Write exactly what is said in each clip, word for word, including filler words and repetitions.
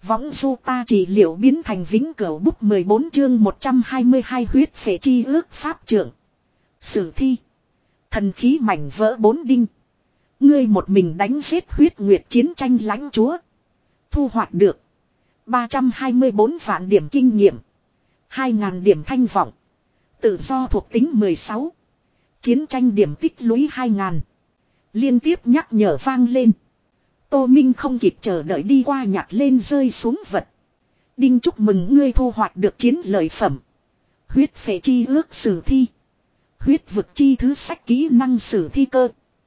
Võng du ta trị liệu biến thành vĩnh cửu bút mười bốn chương một trăm hai mươi hai huyết phệ chi ước pháp trưởng. Sử thi. Thần khí mảnh vỡ bốn đinh. Ngươi một mình đánh giết huyết nguyệt chiến tranh lãnh chúa. Thu hoạch được. ba trăm hai mươi bốn vạn điểm kinh nghiệm. hai nghìn điểm thanh vọng. Tự do thuộc tính mười sáu. Chiến tranh điểm tích lũy hai nghìn. Liên tiếp nhắc nhở vang lên. Tô Minh không kịp chờ đợi đi qua nhặt lên rơi xuống vật. Đinh chúc mừng ngươi thu hoạch được chiến lợi phẩm. Huyết phệ chi ước sử thi. Huyết vực chi thứ sách kỹ năng sử thi cơ.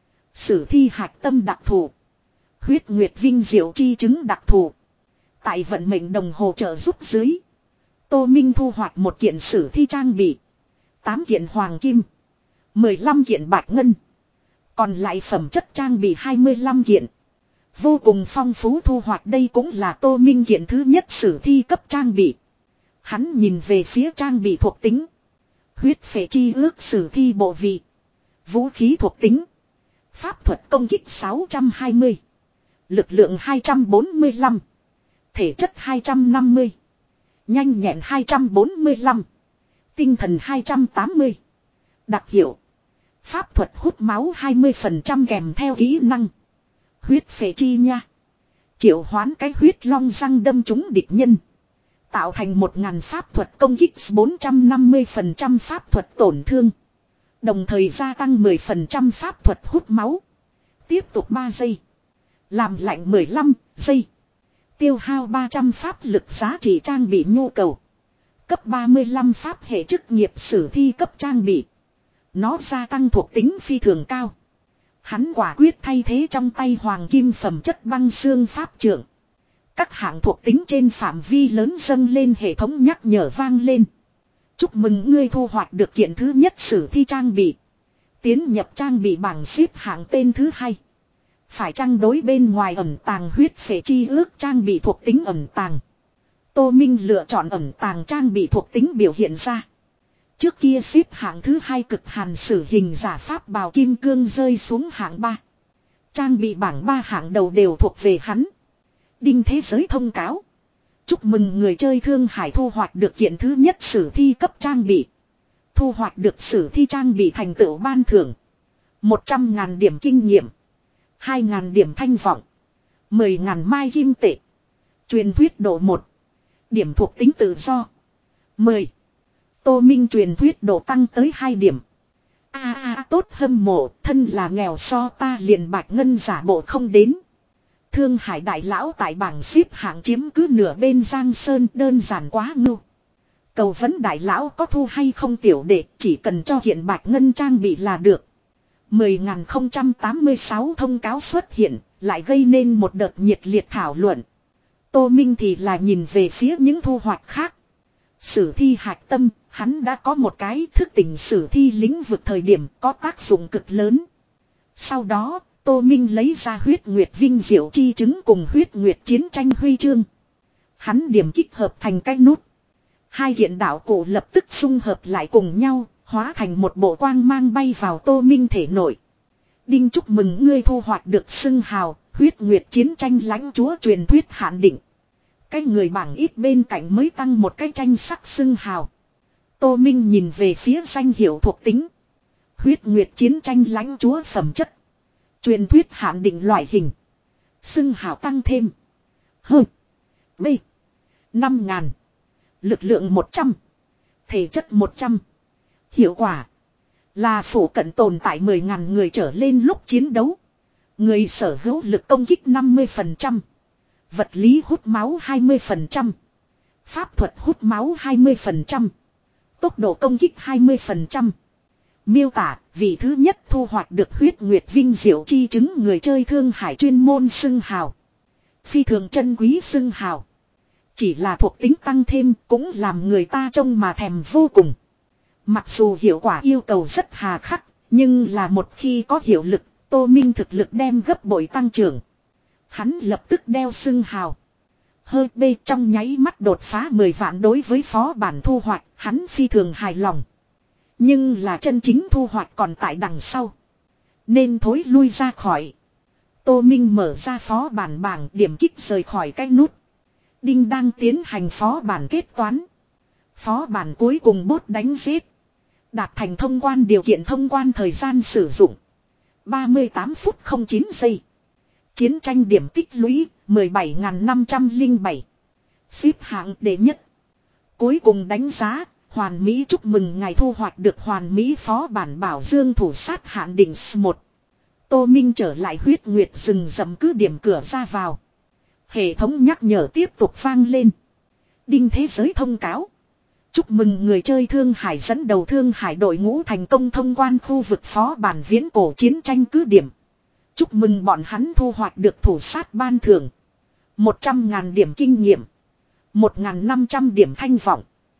Sử thi hạch tâm đặc thù. Huyết nguyệt vinh diệu chi chứng đặc thù. Tại vận mệnh đồng hồ trợ giúp dưới. Tô Minh thu hoạch một kiện sử thi trang bị. tám kiện hoàng kim. mười lăm kiện bạch ngân. Còn lại phẩm chất trang bị hai mươi lăm kiện. Vô cùng phong phú thu hoạch, đây cũng là Tô Minh kiện thứ nhất sử thi cấp trang bị. Hắn nhìn về phía trang bị thuộc tính. Huyết phệ chi ước sử thi bộ vị. Vũ khí thuộc tính. Pháp thuật công kích sáu trăm hai mươi. Lực lượng hai trăm bốn mươi lăm. Thể chất hai trăm năm mươi. Nhanh nhẹn hai trăm bốn mươi lăm. Tinh thần hai trăm tám mươi. Đặc hiệu. Pháp thuật hút máu hai mươi phần trăm kèm theo kỹ năng. Huyết phệ chi nha. Triệu hoán cái huyết long răng đâm trúng địch nhân. Tạo thành một ngàn pháp thuật công kích bốn trăm năm mươi phần trăm pháp thuật tổn thương. Đồng thời gia tăng mười phần trăm pháp thuật hút máu. Tiếp tục ba giây. Làm lạnh mười lăm giây. Tiêu hao ba trăm pháp lực giá trị trang bị nhu cầu. Cấp ba mươi lăm pháp hệ chức nghiệp sử thi cấp trang bị. Nó gia tăng thuộc tính phi thường cao. Hắn quả quyết thay thế trong tay hoàng kim phẩm chất băng xương pháp trưởng. Các hạng thuộc tính trên phạm vi lớn dâng lên, hệ thống nhắc nhở vang lên. Chúc mừng ngươi thu hoạch được kiện thứ nhất sử thi trang bị. Tiến nhập trang bị bảng xếp hạng tên thứ hai. Phải chăng đối bên ngoài ẩn tàng huyết phệ chi ước trang bị thuộc tính ẩn tàng. Tô Minh lựa chọn ẩn tàng trang bị thuộc tính biểu hiện ra. Trước kia xếp hạng thứ hai cực hàn sử hình giả pháp bào kim cương rơi xuống hạng ba. Trang bị bảng ba hạng đầu đều thuộc về hắn. Đinh thế giới thông cáo. Chúc mừng người chơi Thương Hải thu hoạch được kiện thứ nhất sử thi cấp trang bị. Thu hoạch được sử thi trang bị thành tựu ban thưởng. một trăm ngàn điểm kinh nghiệm. hai ngàn điểm thanh vọng. mười ngàn mai kim tệ. Truyền thuyết độ một. Điểm thuộc tính tự do. mười. Tô Minh truyền thuyết độ tăng tới hai điểm. A a tốt hâm mộ, thân là nghèo so ta liền bạch ngân giả bộ không đến. Thương Hải đại lão tại bảng xếp hạng chiếm cứ nửa bên Giang Sơn, đơn giản quá ngưu. Cầu vấn đại lão có thu hay không tiểu đệ, chỉ cần cho hiện bạch ngân trang bị là được. mười nghìn không trăm tám mươi sáu thông cáo xuất hiện, lại gây nên một đợt nhiệt liệt thảo luận. Tô Minh thì là nhìn về phía những thu hoạch khác. Sử thi hạch tâm, hắn đã có một cái thức tỉnh sử thi lĩnh vực thời điểm có tác dụng cực lớn. Sau đó, Tô Minh lấy ra huyết nguyệt vinh diệu chi chứng cùng huyết nguyệt chiến tranh huy chương. Hắn điểm kích hợp thành cái nút. Hai hiện đạo cụ lập tức xung hợp lại cùng nhau, hóa thành một bộ quang mang bay vào Tô Minh thể nội. Đinh chúc mừng ngươi thu hoạch được xưng hào, huyết nguyệt chiến tranh lãnh chúa truyền thuyết hạn định. Cái người bảng ít bên cạnh mới tăng một cái tranh sắc xưng hào. Tô Minh nhìn về phía danh hiệu thuộc tính. Huyết nguyệt chiến tranh lãnh chúa phẩm chất. Truyền thuyết hạn định loại hình. Xưng hào tăng thêm. Hơ. B. năm ngàn. Lực lượng một trăm. Thể chất một trăm. Hiệu quả. Là phủ cận tồn tại mười ngàn người trở lên lúc chiến đấu. Người sở hữu lực công kích năm mươi phần trăm. Vật lý hút máu hai mươi phần trăm. Pháp thuật hút máu hai mươi phần trăm. Tốc độ công kích hai mươi phần trăm. Miêu tả, vị thứ nhất thu hoạch được huyết nguyệt vinh diệu chi chứng người chơi Thương Hải chuyên môn xưng hào. Phi thường chân quý xưng hào. Chỉ là thuộc tính tăng thêm cũng làm người ta trông mà thèm vô cùng. Mặc dù hiệu quả yêu cầu rất hà khắc, nhưng là một khi có hiệu lực, Tô Minh thực lực đem gấp bội tăng trưởng. Hắn lập tức đeo xưng hào. Hơi bê trong nháy mắt đột phá mười vạn, đối với phó bản thu hoạch, hắn phi thường hài lòng. Nhưng là chân chính thu hoạch còn tại đằng sau. Nên thối lui ra khỏi. Tô Minh mở ra phó bản bảng, điểm kích rời khỏi cái nút. Đinh đang tiến hành phó bản kết toán. Phó bản cuối cùng bốt đánh giết. Đạt thành thông quan điều kiện thông quan thời gian sử dụng. ba mươi tám phút không chín giây. Chiến tranh điểm tích lũy mười bảy nghìn năm trăm lẻ bảy. Xếp hạng đệ nhất. Cuối cùng đánh giá. Hoàn Mỹ chúc mừng ngài thu hoạch được Hoàn Mỹ phó bản bảo dương thủ sát hạn định S một. Tô Minh trở lại huyết nguyệt rừng rậm cứ điểm cửa ra vào. Hệ thống nhắc nhở tiếp tục vang lên. Đinh thế giới thông cáo. Chúc mừng người chơi Thương Hải dẫn đầu Thương Hải đội ngũ thành công thông quan khu vực phó bản viễn cổ chiến tranh cứ điểm. Chúc mừng bọn hắn thu hoạch được thủ sát ban thưởng. một trăm ngàn điểm kinh nghiệm. một nghìn năm trăm điểm thanh vọng.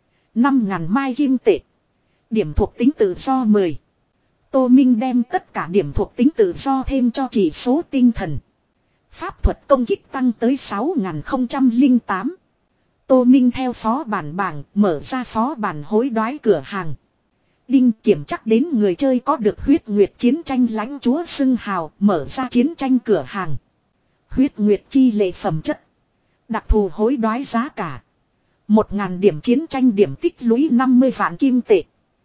năm ngàn mai kim tệ. Điểm thuộc tính tự do mười. Tô Minh đem tất cả điểm thuộc tính tự do thêm cho chỉ số tinh thần. Pháp thuật công kích tăng tới sáu nghìn không trăm lẻ tám. Tô Minh theo phó bản bảng mở ra phó bản hối đoái cửa hàng. Đinh kiểm chắc đến người chơi có được huyết nguyệt chiến tranh lãnh chúa xưng hào mở ra chiến tranh cửa hàng. Huyết nguyệt chi lệ phẩm chất. Đặc thù hối đoái giá cả. Một ngàn điểm chiến tranh điểm tích lũy năm mươi vạn kim tệ.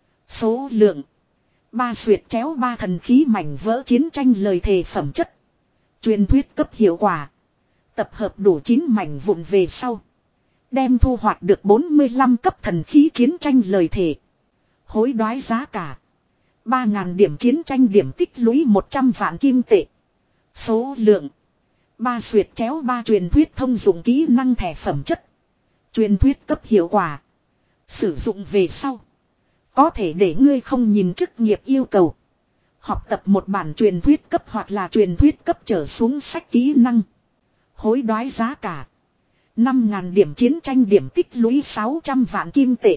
Số lượng. Ba xuyệt chéo ba thần khí mảnh vỡ chiến tranh lời thề phẩm chất. Truyền thuyết cấp hiệu quả. Tập hợp đủ chín mảnh vụn về sau. Đem thu hoạch được bốn mươi lăm cấp thần khí chiến tranh lời thề. Hối đoái giá cả. ba ngàn điểm chiến tranh điểm tích lũy một trăm vạn kim tệ. Số lượng. Ba xuyệt chéo ba truyền thuyết thông dụng kỹ năng thẻ phẩm chất. Truyền thuyết cấp hiệu quả. Sử dụng về sau. Có thể để ngươi không nhìn chức nghiệp yêu cầu. Học tập một bản truyền thuyết cấp hoặc là truyền thuyết cấp trở xuống sách kỹ năng. Hối đoái giá cả. năm ngàn điểm chiến tranh điểm tích lũy sáu trăm vạn kim tệ.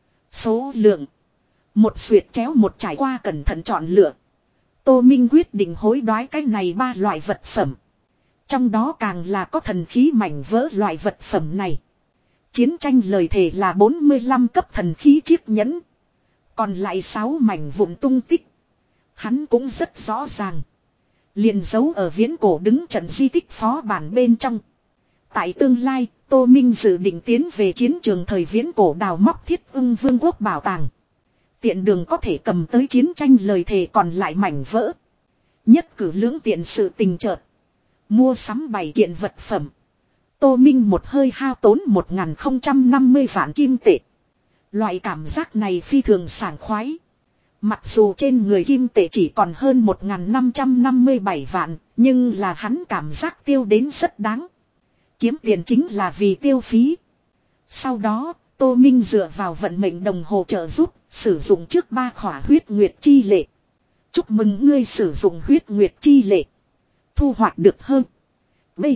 Số lượng. Một xuyệt chéo một trải qua cẩn thận chọn lựa. Tô Minh quyết định hối đoái cái này ba loại vật phẩm. Trong đó càng là có thần khí mảnh vỡ loại vật phẩm này. Chiến tranh lời thề là bốn mươi lăm cấp thần khí chiếc nhẫn. Còn lại sáu mảnh vụn tung tích. Hắn cũng rất rõ ràng. Liền giấu ở viễn cổ đứng trận di tích phó bản bên trong. Tại tương lai, Tô Minh dự định tiến về chiến trường thời viễn cổ đào móc Thiết Ưng Vương quốc bảo tàng. Tiện đường có thể cầm tới chiến tranh lời thề còn lại mảnh vỡ. Nhất cử lưỡng tiện sự tình chợt. Mua sắm bảy kiện vật phẩm. Tô Minh một hơi hao tốn một nghìn không trăm năm mươi vạn kim tệ. Loại cảm giác này phi thường sảng khoái. Mặc dù trên người kim tệ chỉ còn hơn một nghìn năm trăm năm mươi bảy vạn, nhưng là hắn cảm giác tiêu đến rất đáng. Kiếm tiền chính là vì tiêu phí. Sau đó, Tô Minh dựa vào vận mệnh đồng hồ trợ giúp, sử dụng trước ba khỏa huyết nguyệt chi lệ. Chúc mừng ngươi sử dụng huyết nguyệt chi lệ. Thu hoạch được hơn. B.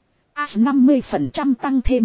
A năm mươi phần trăm tăng thêm.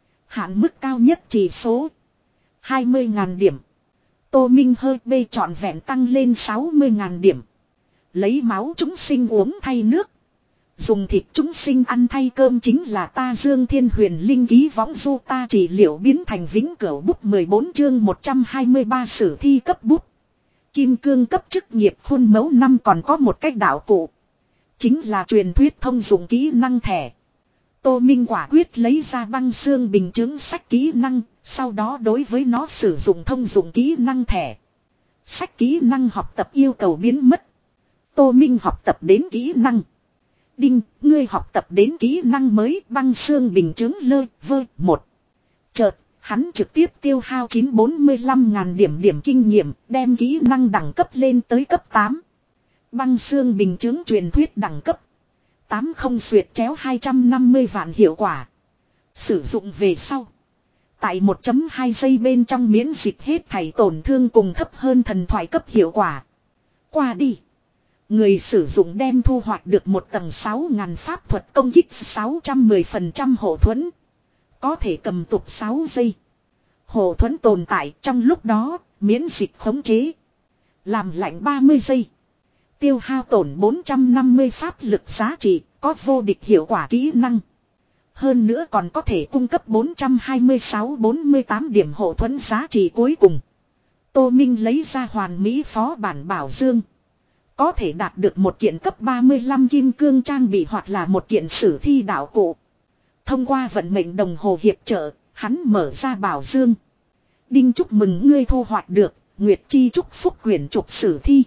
Hạn mức cao nhất chỉ số. hai mươi nghìn điểm. Tô Minh hơi B trọn vẹn tăng lên sáu mươi nghìn điểm. Lấy máu chúng sinh uống thay nước. Dùng thịt chúng sinh ăn thay cơm chính là ta Dương Thiên Huyền Linh ký võng du ta trị liệu biến thành vĩnh cửu bút mười bốn chương một trăm hai mươi ba sử thi cấp bút. Kim cương cấp chức nghiệp khuôn mẫu năm còn có một cách đạo cụ. Chính là truyền thuyết thông dụng kỹ năng thẻ. Tô Minh quả quyết lấy ra băng xương bình chứng sách kỹ năng, sau đó đối với nó sử dụng thông dụng kỹ năng thẻ. Sách kỹ năng học tập yêu cầu biến mất. Tô Minh học tập đến kỹ năng. Đinh, ngươi học tập đến kỹ năng mới băng xương bình chứng lơ vơ một. Chợt, hắn trực tiếp tiêu hao chín trăm bốn mươi lăm ngàn điểm điểm kinh nghiệm, đem kỹ năng đẳng cấp lên tới cấp tám. Băng xương bình chứng truyền thuyết đẳng cấp. tám không xuyệt chéo hai trăm năm mươi vạn hiệu quả. Sử dụng về sau. Tại một chấm hai giây bên trong miễn dịch hết thảy tổn thương cùng thấp hơn thần thoại cấp hiệu quả. Qua đi. Người sử dụng đem thu hoạch được một tầng sáu ngàn pháp thuật công kích sáu trăm mười phần trăm hộ thuẫn. Có thể cầm tục sáu giây. Hộ thuẫn tồn tại trong lúc đó, miễn dịch khống chế. Làm lạnh ba mươi giây. Tiêu hao tổn bốn trăm năm mươi pháp lực giá trị, có vô địch hiệu quả kỹ năng. Hơn nữa còn có thể cung cấp bốn trăm hai mươi sáu bốn mươi tám điểm hộ thuẫn giá trị cuối cùng. Tô Minh lấy ra hoàn mỹ phó bản bảo dương. Có thể đạt được một kiện cấp ba mươi lăm kim cương trang bị hoặc là một kiện sử thi đạo cụ. Thông qua vận mệnh đồng hồ hiệp trợ, hắn mở ra bảo dương. Đinh chúc mừng ngươi thu hoạch được, Nguyệt Chi chúc phúc quyển trục sử thi.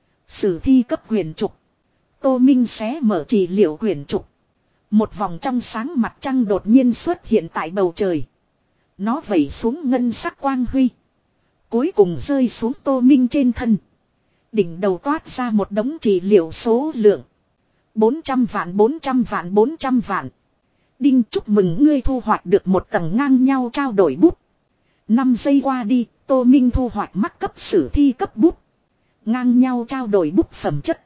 Sử thi cấp quyển trục. Tô Minh xé mở trị liệu quyển trục. Một vòng trong sáng mặt trăng đột nhiên xuất hiện tại bầu trời. Nó vẩy xuống ngân sắc quang huy. Cuối cùng rơi xuống Tô Minh trên thân. Đỉnh đầu toát ra một đống trị liệu số lượng. bốn trăm vạn bốn trăm vạn bốn trăm vạn. Đinh chúc mừng ngươi thu hoạch được một tầng ngang nhau trao đổi bút. năm giây qua đi, Tô Minh thu hoạch mắc cấp sử thi cấp bút. Ngang nhau trao đổi bút phẩm chất.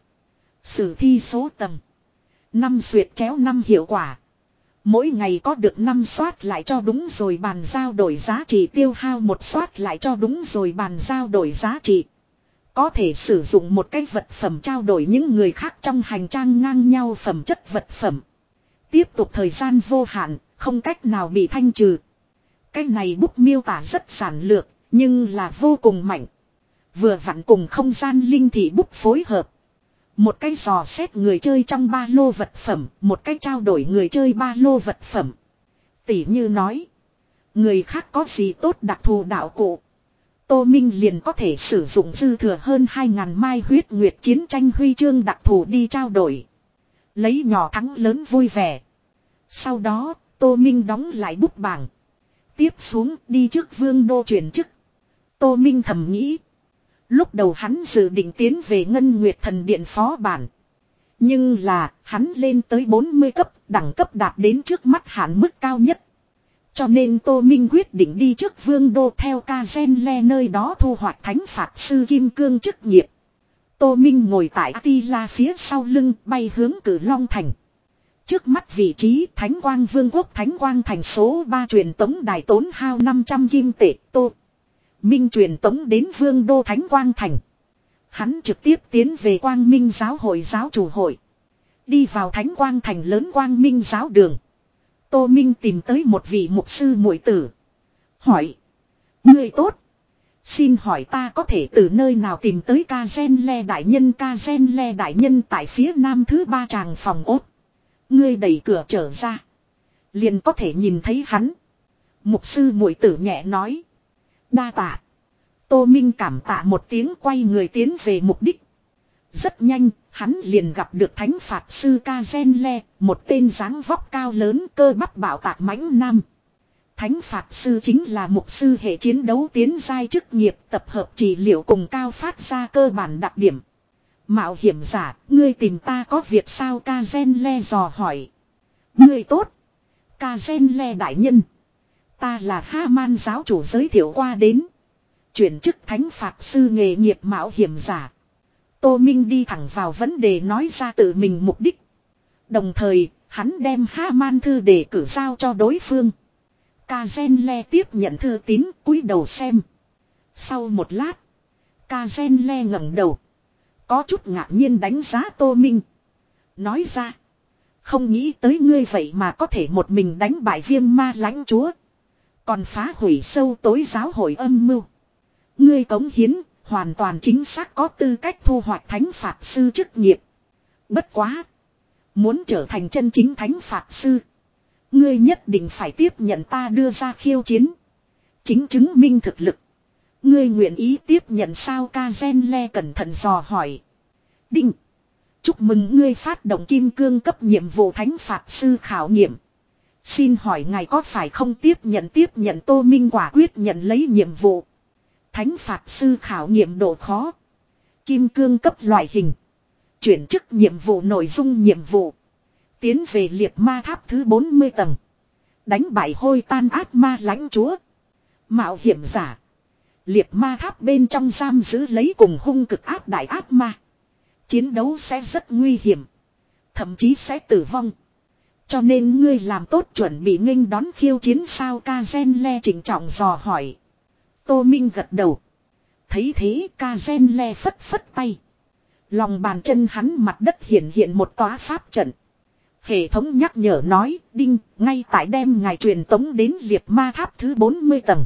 Sử thi số tầng. năm xuyệt chéo năm hiệu quả. Mỗi ngày có được năm soát lại cho đúng rồi bàn giao đổi giá trị tiêu hao một soát lại cho đúng rồi bàn giao đổi giá trị. Có thể sử dụng một cái vật phẩm trao đổi những người khác trong hành trang ngang nhau phẩm chất vật phẩm. Tiếp tục thời gian vô hạn, không cách nào bị thanh trừ. Cái này bút miêu tả rất giản lược, nhưng là vô cùng mạnh. Vừa vặn cùng không gian linh thị bút phối hợp. Một cái dò xét người chơi trong ba lô vật phẩm, một cái trao đổi người chơi ba lô vật phẩm. Tỷ như nói, người khác có gì tốt đặc thù đạo cụ. Tô Minh liền có thể sử dụng dư thừa hơn hai ngàn mai huyết nguyệt chiến tranh huy chương đặc thù đi trao đổi. Lấy nhỏ thắng lớn vui vẻ. Sau đó, Tô Minh đóng lại bút bảng. Tiếp xuống đi trước vương đô chuyển chức. Tô Minh thầm nghĩ. Lúc đầu hắn dự định tiến về Ngân Nguyệt Thần Điện phó bản. Nhưng là, hắn lên tới bốn mươi cấp, đẳng cấp đạt đến trước mắt hạn mức cao nhất. Cho nên Tô Minh quyết định đi trước vương đô theo ca gen le nơi đó thu hoạch thánh phạt sư kim cương chức nghiệp. Tô Minh ngồi tại Attila phía sau lưng bay hướng Cử Long Thành. Trước mắt vị trí Thánh Quang Vương quốc Thánh Quang Thành số ba truyền tống đài tốn hao năm trăm kim tệ. Tô Minh truyền tống đến vương đô Thánh Quang Thành. Hắn trực tiếp tiến về Quang Minh giáo hội giáo chủ hội. Đi vào Thánh Quang Thành lớn Quang Minh giáo đường. Tô Minh tìm tới một vị mục sư muội tử. Hỏi. Người tốt. Xin hỏi ta có thể từ nơi nào tìm tới ca gen le đại nhân. Ca gen le đại nhân tại phía nam thứ ba tràng phòng ốt. Ngươi đẩy cửa trở ra. Liền có thể nhìn thấy hắn. Mục sư muội tử nhẹ nói. Đa tạ. Tô Minh cảm tạ một tiếng quay người tiến về mục đích. Rất nhanh, hắn liền gặp được thánh phạt sư Ca Gen Le, một tên dáng vóc cao lớn cơ bắp bạo tạc mãnh nam. Thánh phạt sư chính là mục sư hệ chiến đấu tiến giai chức nghiệp tập hợp trị liệu cùng cao phát ra cơ bản đặc điểm. Mạo hiểm giả, ngươi tìm ta có việc sao? Ca Gen Le dò hỏi. Ngươi tốt. Ca Gen Le đại nhân. Ta là Ha-man giáo chủ giới thiệu qua đến. Chuyển chức thánh phạt sư nghề nghiệp mạo hiểm giả. Tô Minh đi thẳng vào vấn đề nói ra tự mình mục đích. Đồng thời, hắn đem Ha-man thư để cử giao cho đối phương. Ca Gen Le tiếp nhận thư tín cúi đầu xem. Sau một lát, Ca Gen Le ngẩng đầu. Có chút ngạc nhiên đánh giá Tô Minh. Nói ra. Không nghĩ tới ngươi vậy mà có thể một mình đánh bại Viêm Ma lãnh chúa. Còn phá hủy sâu tối giáo hội âm mưu. Ngươi cống hiến, hoàn toàn chính xác có tư cách thu hoạch thánh phạt sư chức nghiệp. Bất quá. Muốn trở thành chân chính thánh phạt sư. Ngươi nhất định phải tiếp nhận ta đưa ra khiêu chiến. Chính chứng minh thực lực. Ngươi nguyện ý tiếp nhận sao? Ca Gen Le cẩn thận dò hỏi. Đinh. Chúc mừng ngươi phát động kim cương cấp nhiệm vụ thánh phạt sư khảo nghiệm. Xin hỏi ngài có phải không tiếp nhận tiếp nhận? Tô Minh quả quyết nhận lấy nhiệm vụ. Thánh phạt sư khảo nghiệm độ khó. Kim cương cấp loại hình. Chuyển chức nhiệm vụ nội dung nhiệm vụ. Tiến về liệt ma tháp thứ bốn mươi tầng. Đánh bại hôi tan ác ma lãnh chúa. Mạo hiểm giả. Liệt ma tháp bên trong giam giữ lấy cùng hung cực ác đại ác ma. Chiến đấu sẽ rất nguy hiểm. Thậm chí sẽ tử vong. Cho nên ngươi làm tốt chuẩn bị nghênh đón khiêu chiến sao? Ca Gen Le trịnh trọng dò hỏi. Tô Minh gật đầu. Thấy thế Ca Gen Le phất phất tay. Lòng bàn chân hắn mặt đất hiện hiện một tòa pháp trận. Hệ thống nhắc nhở nói, Đinh, ngay tại đem ngài truyền tống đến liệt ma tháp thứ bốn mươi tầng.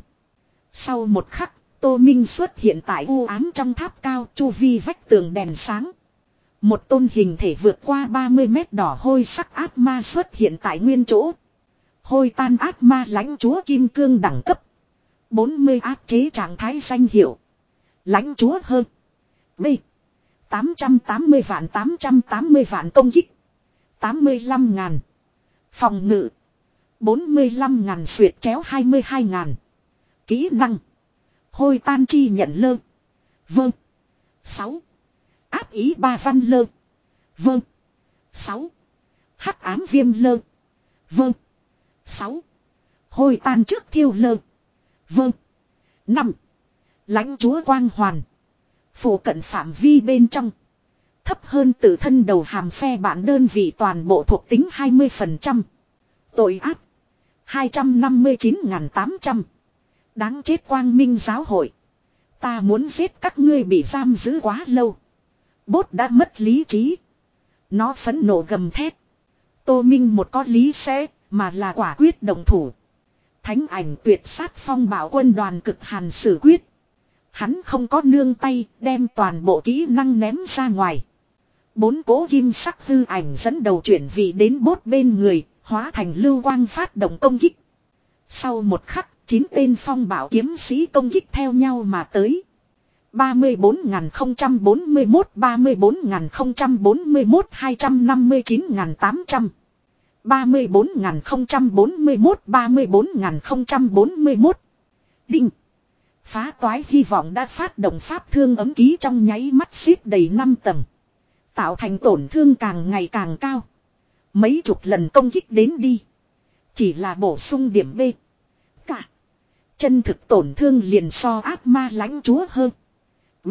Sau một khắc, Tô Minh xuất hiện tại u ám trong tháp cao, chu vi vách tường đèn sáng. Một tôn hình thể vượt qua ba mươi mét đỏ hôi sắc ác ma xuất hiện tại nguyên chỗ. Hôi tan ác ma lãnh chúa kim cương đẳng cấp. bốn mươi áp chế trạng thái danh hiệu. Lãnh chúa hơn. B. tám trăm tám mươi vạn tám trăm tám mươi vạn công kích. tám mươi lăm ngàn. Phòng ngự. bốn mươi lăm ngàn xuyệt chéo hai mươi hai ngàn. Kỹ năng. Hôi tan chi nhận lơ. Vâng. sáu. Áp ý ba văn lơ. Vâng. sáu. Hắc ám viêm lơ. Vâng. sáu. Hôi tan trước thiêu lơ. Vâng. năm. Lãnh chúa quang hoàn. Phủ cận phạm vi bên trong. Thấp hơn tự thân đầu hàm phe bản đơn vị toàn bộ thuộc tính hai mươi phần trăm. Tội ác. hai trăm năm mươi chín nghìn tám trăm. Đáng chết quang minh giáo hội. Ta muốn giết các ngươi bị giam giữ quá lâu. Bốt đã mất lý trí. Nó phẫn nộ gầm thét. Tô Minh một có lý sẽ, mà là quả quyết động thủ. Thánh ảnh tuyệt sát phong bảo quân đoàn cực hàn xử quyết. Hắn không có nương tay, đem toàn bộ kỹ năng ném ra ngoài. Bốn cố kim sắc hư ảnh dẫn đầu chuyển vị đến bốt bên người, hóa thành lưu quang phát động công kích. Sau một khắc, chín tên phong bảo kiếm sĩ công kích theo nhau mà tới. ba mươi bốn nghìn không trăm bốn mươi mốt, ba mươi bốn nghìn không trăm bốn mươi mốt, hai trăm năm mươi chín nghìn tám trăm. ba mươi bốn nghìn không trăm bốn mươi mốt, ba mươi bốn nghìn không trăm bốn mươi mốt. Đinh. Phá toái hy vọng đã phát động pháp thương ấm ký trong nháy mắt xếp đầy năm tầng. Tạo thành tổn thương càng ngày càng cao. Mấy chục lần công kích đến đi. Chỉ là bổ sung điểm B. Cả. Chân thực tổn thương liền so ác ma lãnh chúa hơn. B.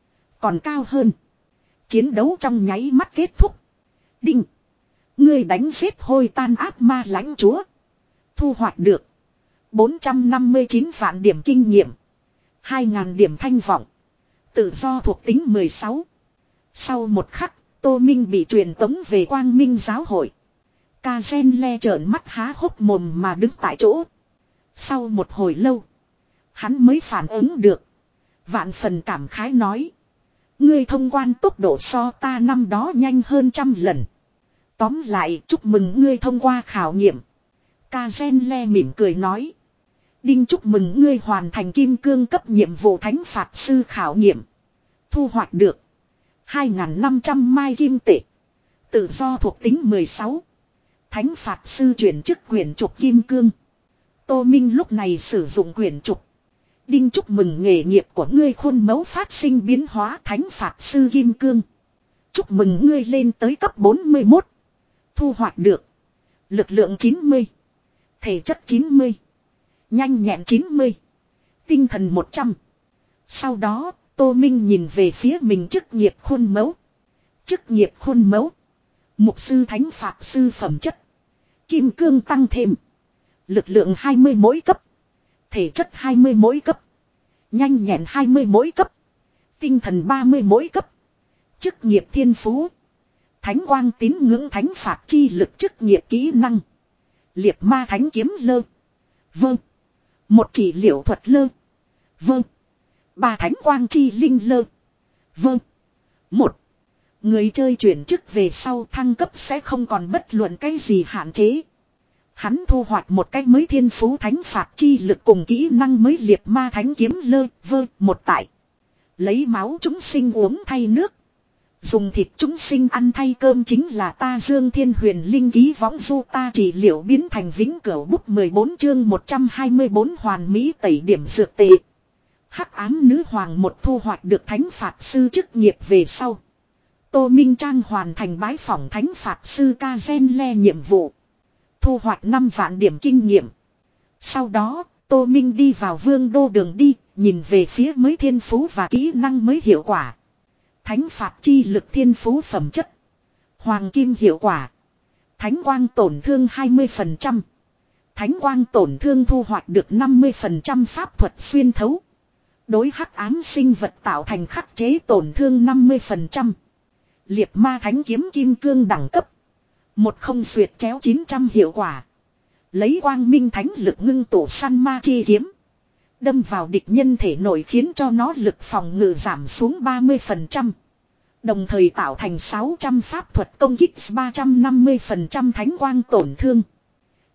Còn cao hơn. Chiến đấu trong nháy mắt kết thúc. Đinh. Ngươi đánh giết hôi tan ác ma lãnh chúa. Thu hoạch được. bốn trăm năm mươi chín vạn điểm kinh nghiệm. hai nghìn điểm thanh vọng. Tự do thuộc tính mười sáu. Sau một khắc, Tô Minh bị truyền tống về quang minh giáo hội. Ca Gen le trợn mắt há hốc mồm mà đứng tại chỗ. Sau một hồi lâu, hắn mới phản ứng được. Vạn phần cảm khái nói. Ngươi thông quan tốc độ so ta năm đó nhanh hơn trăm lần. Tóm lại chúc mừng ngươi thông qua khảo nghiệm. Ca Gen le mỉm cười nói. Đinh chúc mừng ngươi hoàn thành kim cương cấp nhiệm vụ thánh phạt sư khảo nghiệm. Thu hoạch được. hai nghìn năm trăm mai kim tệ. Tự do thuộc tính mười sáu. Thánh phạt sư chuyển chức quyển trục kim cương. Tô Minh lúc này sử dụng quyển trục. Đinh chúc mừng nghề nghiệp của ngươi khuôn mẫu phát sinh biến hóa thánh phạt sư kim cương. Chúc mừng ngươi lên tới cấp bốn mươi mốt. Thu hoạch được. Lực lượng chín mươi. Thể chất chín mươi. Nhanh nhẹn chín mươi. Tinh thần một trăm. Sau đó, Tô Minh nhìn về phía mình chức nghiệp khuôn mẫu. Chức nghiệp khuôn mẫu. Mục sư thánh phạt sư phẩm chất. Kim cương tăng thêm. Lực lượng hai mươi mỗi cấp. Thể chất hai mươi mỗi cấp. Nhanh nhẹn hai mươi mỗi cấp. Tinh thần ba mươi mỗi cấp. Chức nghiệp thiên phú. Thánh quang tín ngưỡng thánh phạt chi lực chức nghiệp kỹ năng. Liệt ma thánh kiếm lơ. Vâng. Một chỉ liệu thuật lơ. Vâng. Ba thánh quang chi linh lơ. Vâng. Một. Người chơi chuyển chức về sau thăng cấp sẽ không còn bất luận cái gì hạn chế. Hắn thu hoạch một cách mới thiên phú thánh phạt chi lực cùng kỹ năng mới liệt ma thánh kiếm lơ. Vâng. Một tại. Lấy máu chúng sinh uống thay nước. Dùng thịt chúng sinh ăn thay cơm chính là ta Dương Thiên Huyền Linh ký võng du ta trị liệu biến thành vĩnh cửu bút mười bốn chương một trăm hai mươi bốn hoàn mỹ tẩy điểm dược tệ. Hắc ám nữ hoàng một thu hoạch được thánh phạt sư chức nghiệp về sau. Tô Minh Trang hoàn thành bái phỏng thánh phạt sư Ca Gen le nhiệm vụ. Thu hoạch năm vạn điểm kinh nghiệm. Sau đó, Tô Minh đi vào vương đô đường đi, nhìn về phía mới thiên phú và kỹ năng mới hiệu quả. Thánh phạt chi lực thiên phú phẩm chất. Hoàng kim hiệu quả. Thánh quang tổn thương hai mươi phần trăm. Thánh quang tổn thương thu hoạch được năm mươi phần trăm pháp thuật xuyên thấu. Đối hắc ám sinh vật tạo thành khắc chế tổn thương năm mươi phần trăm. Liệt ma thánh kiếm kim cương đẳng cấp. Một không xuyệt chéo chín trăm hiệu quả. Lấy quang minh thánh lực ngưng tụ săn ma chi kiếm. Đâm vào địch nhân thể nội khiến cho nó lực phòng ngự giảm xuống ba mươi phần trăm. Đồng thời tạo thành sáu trăm pháp thuật công kích ba trăm năm mươi phần trăm thánh quang tổn thương.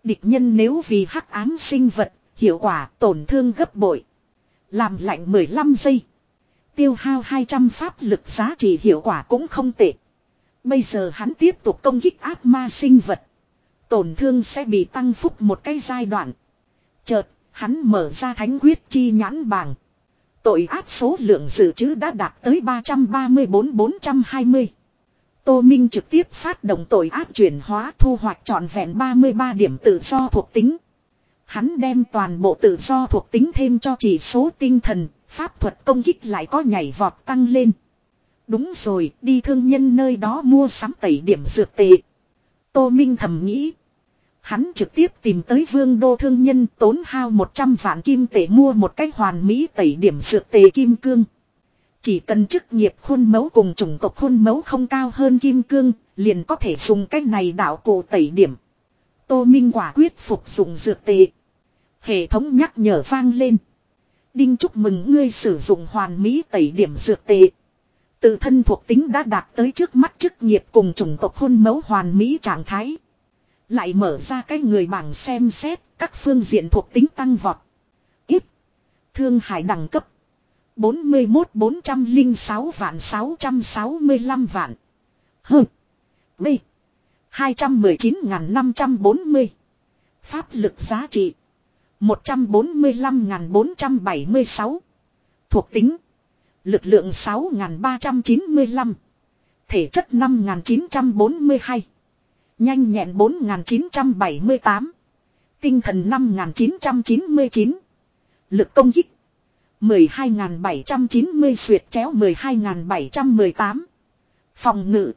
Địch nhân nếu vì hắc ám sinh vật, hiệu quả tổn thương gấp bội. Làm lạnh mười lăm giây. Tiêu hao hai trăm pháp lực giá trị hiệu quả cũng không tệ. Bây giờ hắn tiếp tục công kích ác ma sinh vật. Tổn thương sẽ bị tăng phúc một cái giai đoạn. Chợt, hắn mở ra thánh quyết chi nhãn bảng. Tội ác số lượng dự trữ đã đạt tới ba trăm ba mươi bốn nghìn bốn trăm hai mươi. Tô Minh trực tiếp phát động tội ác chuyển hóa thu hoạch trọn vẹn ba mươi ba điểm tự do thuộc tính. Hắn đem toàn bộ tự do thuộc tính thêm cho chỉ số tinh thần, pháp thuật công kích lại có nhảy vọt tăng lên. Đúng rồi, đi thương nhân nơi đó mua sắm tẩy điểm dược tệ. Tô Minh thầm nghĩ. Hắn trực tiếp tìm tới vương đô thương nhân tốn hao một trăm vạn kim tệ mua một cách hoàn mỹ tẩy điểm dược tệ kim cương. Chỉ cần chức nghiệp khuôn mẫu cùng chủng tộc khuôn mẫu không cao hơn kim cương, liền có thể dùng cách này đạo cụ tẩy điểm. Tô Minh quả quyết phục dụng dược tệ. Hệ thống nhắc nhở vang lên. Đinh chúc mừng ngươi sử dụng hoàn mỹ tẩy điểm dược tệ. Tự thân thuộc tính đã đạt tới trước mắt chức nghiệp cùng chủng tộc khuôn mẫu hoàn mỹ trạng thái. Lại mở ra cái người bảng xem xét các phương diện thuộc tính tăng vọt. Ít. Thương hải đẳng cấp. bốn mươi mốt bốn trăm lẻ sáu vạn sáu trăm sáu mươi lăm vạn. H. B. hai trăm mười chín nghìn năm trăm bốn mươi. Pháp lực giá trị. một trăm bốn mươi lăm nghìn bốn trăm bảy mươi sáu. Thuộc tính. Lực lượng sáu nghìn ba trăm chín mươi lăm. Thể chất năm nghìn chín trăm bốn mươi hai. Nhanh nhẹn bốn nghìn chín trăm bảy mươi tám. Tinh thần năm nghìn chín trăm chín mươi chín. Lực công kích. mười hai nghìn bảy trăm chín mươi xuyệt chéo mười hai nghìn bảy trăm mười tám. Phòng ngự.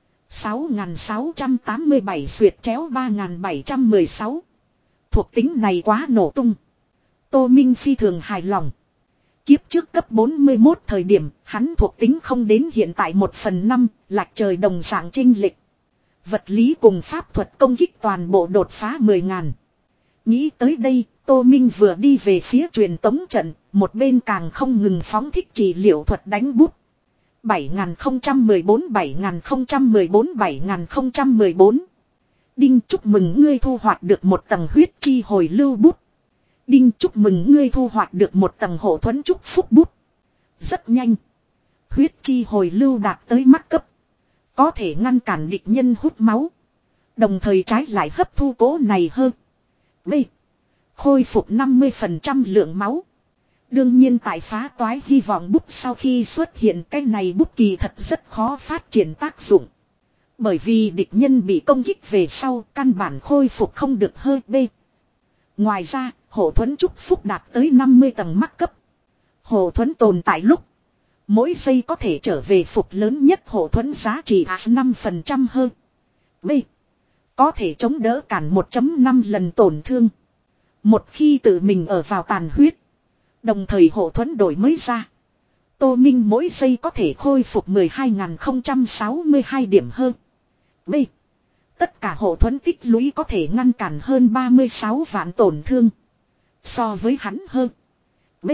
sáu nghìn sáu trăm tám mươi bảy xuyệt chéo ba nghìn bảy trăm mười sáu. Thuộc tính này quá nổ tung. Tô Minh phi thường hài lòng. Kiếp trước cấp bốn mươi mốt thời điểm, hắn thuộc tính không đến hiện tại một phần năm, lạch trời đồng dạng chênh lệch. Vật lý cùng pháp thuật công kích toàn bộ đột phá mười ngàn. Nghĩ tới đây, Tô Minh vừa đi về phía truyền tống trận, một bên càng không ngừng phóng thích trị liệu thuật đánh bút. bảy nghìn không trăm mười bốn, bảy nghìn không trăm mười bốn, bảy nghìn không trăm mười bốn. Đinh chúc mừng ngươi thu hoạch được một tầng huyết chi hồi lưu bút. Đinh chúc mừng ngươi thu hoạch được một tầng hộ thuẫn chúc phúc bút. Rất nhanh. Huyết chi hồi lưu đạt tới mắt cấp. Có thể ngăn cản địch nhân hút máu. Đồng thời trái lại hấp thu cố này hơn. B. Khôi phục năm mươi phần trăm lượng máu. Đương nhiên tại phá toái hy vọng bút sau khi xuất hiện cái này bút kỳ thật rất khó phát triển tác dụng. Bởi vì địch nhân bị công kích về sau căn bản khôi phục không được hơi B. Ngoài ra, hộ thuẫn chúc phúc đạt tới năm mươi tầng mắc cấp. Hộ thuẫn tồn tại lúc. Mỗi giây có thể trở về phục lớn nhất hộ thuẫn giá trị năm phần trăm hơn. B. Có thể chống đỡ cản một phẩy năm lần tổn thương. Một khi tự mình ở vào tàn huyết. Đồng thời hộ thuẫn đổi mới ra. Tô Minh mỗi giây có thể khôi phục mười hai nghìn không trăm sáu mươi hai điểm hơn. B. Tất cả hộ thuẫn tích lũy có thể ngăn cản hơn ba mươi sáu vạn tổn thương. So với hắn hơn. B.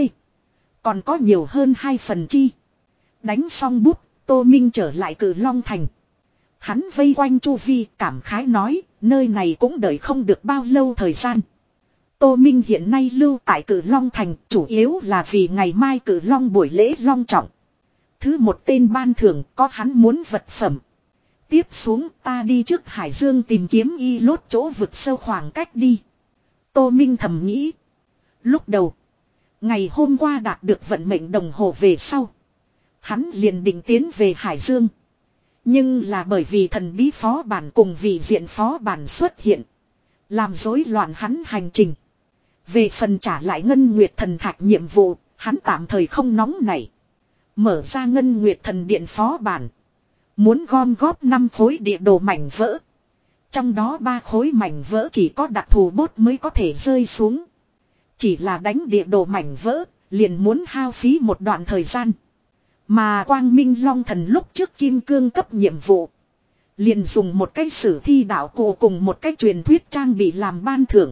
Còn có nhiều hơn hai phần chi. Đánh xong bút, Tô Minh trở lại Cử Long Thành. Hắn vây quanh chu vi cảm khái nói, nơi này cũng đợi không được bao lâu thời gian. Tô Minh hiện nay lưu tại Cử Long Thành chủ yếu là vì ngày mai Cử Long buổi lễ long trọng. Thứ một tên ban thưởng có hắn muốn vật phẩm. Tiếp xuống ta đi trước Hải Dương tìm kiếm y lốt chỗ vực sâu khoảng cách đi. Tô Minh thầm nghĩ. Lúc đầu, ngày hôm qua đạt được vận mệnh đồng hồ về sau. Hắn liền định tiến về Hải Dương. Nhưng là bởi vì thần bí phó bản cùng vị diện phó bản xuất hiện. Làm rối loạn hắn hành trình. Về phần trả lại Ngân Nguyệt Thần Thạch nhiệm vụ, hắn tạm thời không nóng nảy. Mở ra Ngân Nguyệt Thần Điện phó bản. Muốn gom góp năm khối địa đồ mảnh vỡ. Trong đó ba khối mảnh vỡ chỉ có đặc thù bốt mới có thể rơi xuống. Chỉ là đánh địa đồ mảnh vỡ, liền muốn hao phí một đoạn thời gian. Mà Quang Minh Long Thần lúc trước kim cương cấp nhiệm vụ. Liền dùng một cái sử thi đạo cụ cùng một cái truyền thuyết trang bị làm ban thưởng.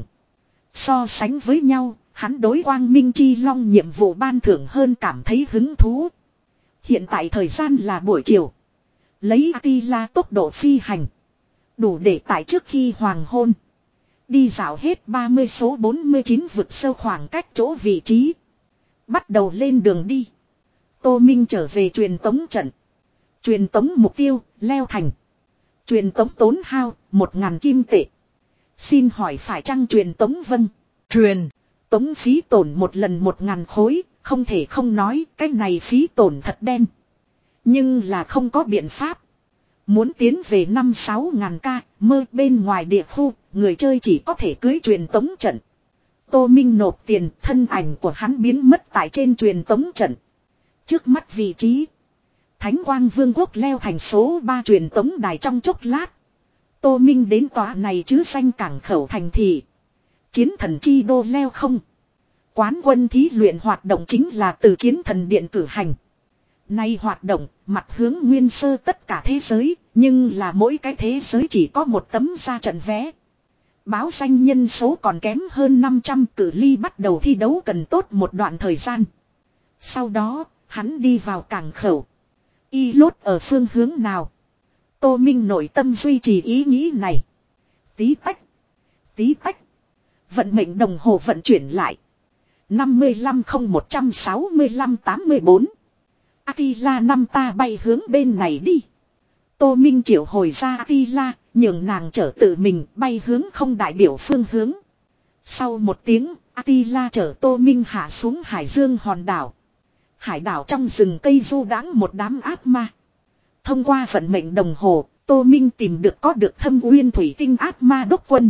So sánh với nhau, hắn đối Quang Minh Chi Long nhiệm vụ ban thưởng hơn cảm thấy hứng thú. Hiện tại thời gian là buổi chiều. Lấy Attila tốc độ phi hành. Đủ để tại trước khi hoàng hôn. Đi dạo hết ba mươi số bốn mươi chín vực sâu khoảng cách chỗ vị trí. Bắt đầu lên đường đi. Tô Minh trở về truyền tống trận. Truyền tống mục tiêu, leo thành. Truyền tống tốn hao, một ngàn kim tệ. Xin hỏi phải chăng truyền tống vâng? Truyền. Tống phí tổn một lần một ngàn khối, không thể không nói cái này phí tổn thật đen. Nhưng là không có biện pháp. Muốn tiến về năm sáu ngàn ca, mơ bên ngoài địa khu, người chơi chỉ có thể cưới truyền tống trận. Tô Minh nộp tiền, thân ảnh của hắn biến mất tại trên truyền tống trận. Trước mắt vị trí. Thánh Quang Vương quốc leo thành số ba truyền tống đài trong chốc lát. Tô Minh đến tòa này chứ danh cảng khẩu thành thị. Chiến thần chi đô leo không. Quán quân thí luyện hoạt động chính là từ chiến thần điện cử hành. Nay hoạt động, mặt hướng nguyên sơ tất cả thế giới, nhưng là mỗi cái thế giới chỉ có một tấm ra trận vé. Báo danh nhân số còn kém hơn năm trăm, cự ly bắt đầu thi đấu cần tốt một đoạn thời gian. Sau đó, hắn đi vào cảng khẩu. Y lốt ở phương hướng nào? Tô Minh nội tâm duy trì ý nghĩ này. Tí tách. Tí tách. Vận mệnh đồng hồ vận chuyển lại. năm mươi lăm không một sáu lăm tám mươi bốn. Attila năm ta bay hướng bên này đi. Tô Minh triệu hồi ra Attila, nhường nàng chở tự mình bay hướng không đại biểu phương hướng. Sau một tiếng, Attila chở Tô Minh hạ xuống hải dương hòn đảo. Hải đảo trong rừng cây du đãng một đám ác ma. Thông qua vận mệnh đồng hồ, Tô Minh tìm được có được thâm uyên thủy tinh ác ma đốc quân.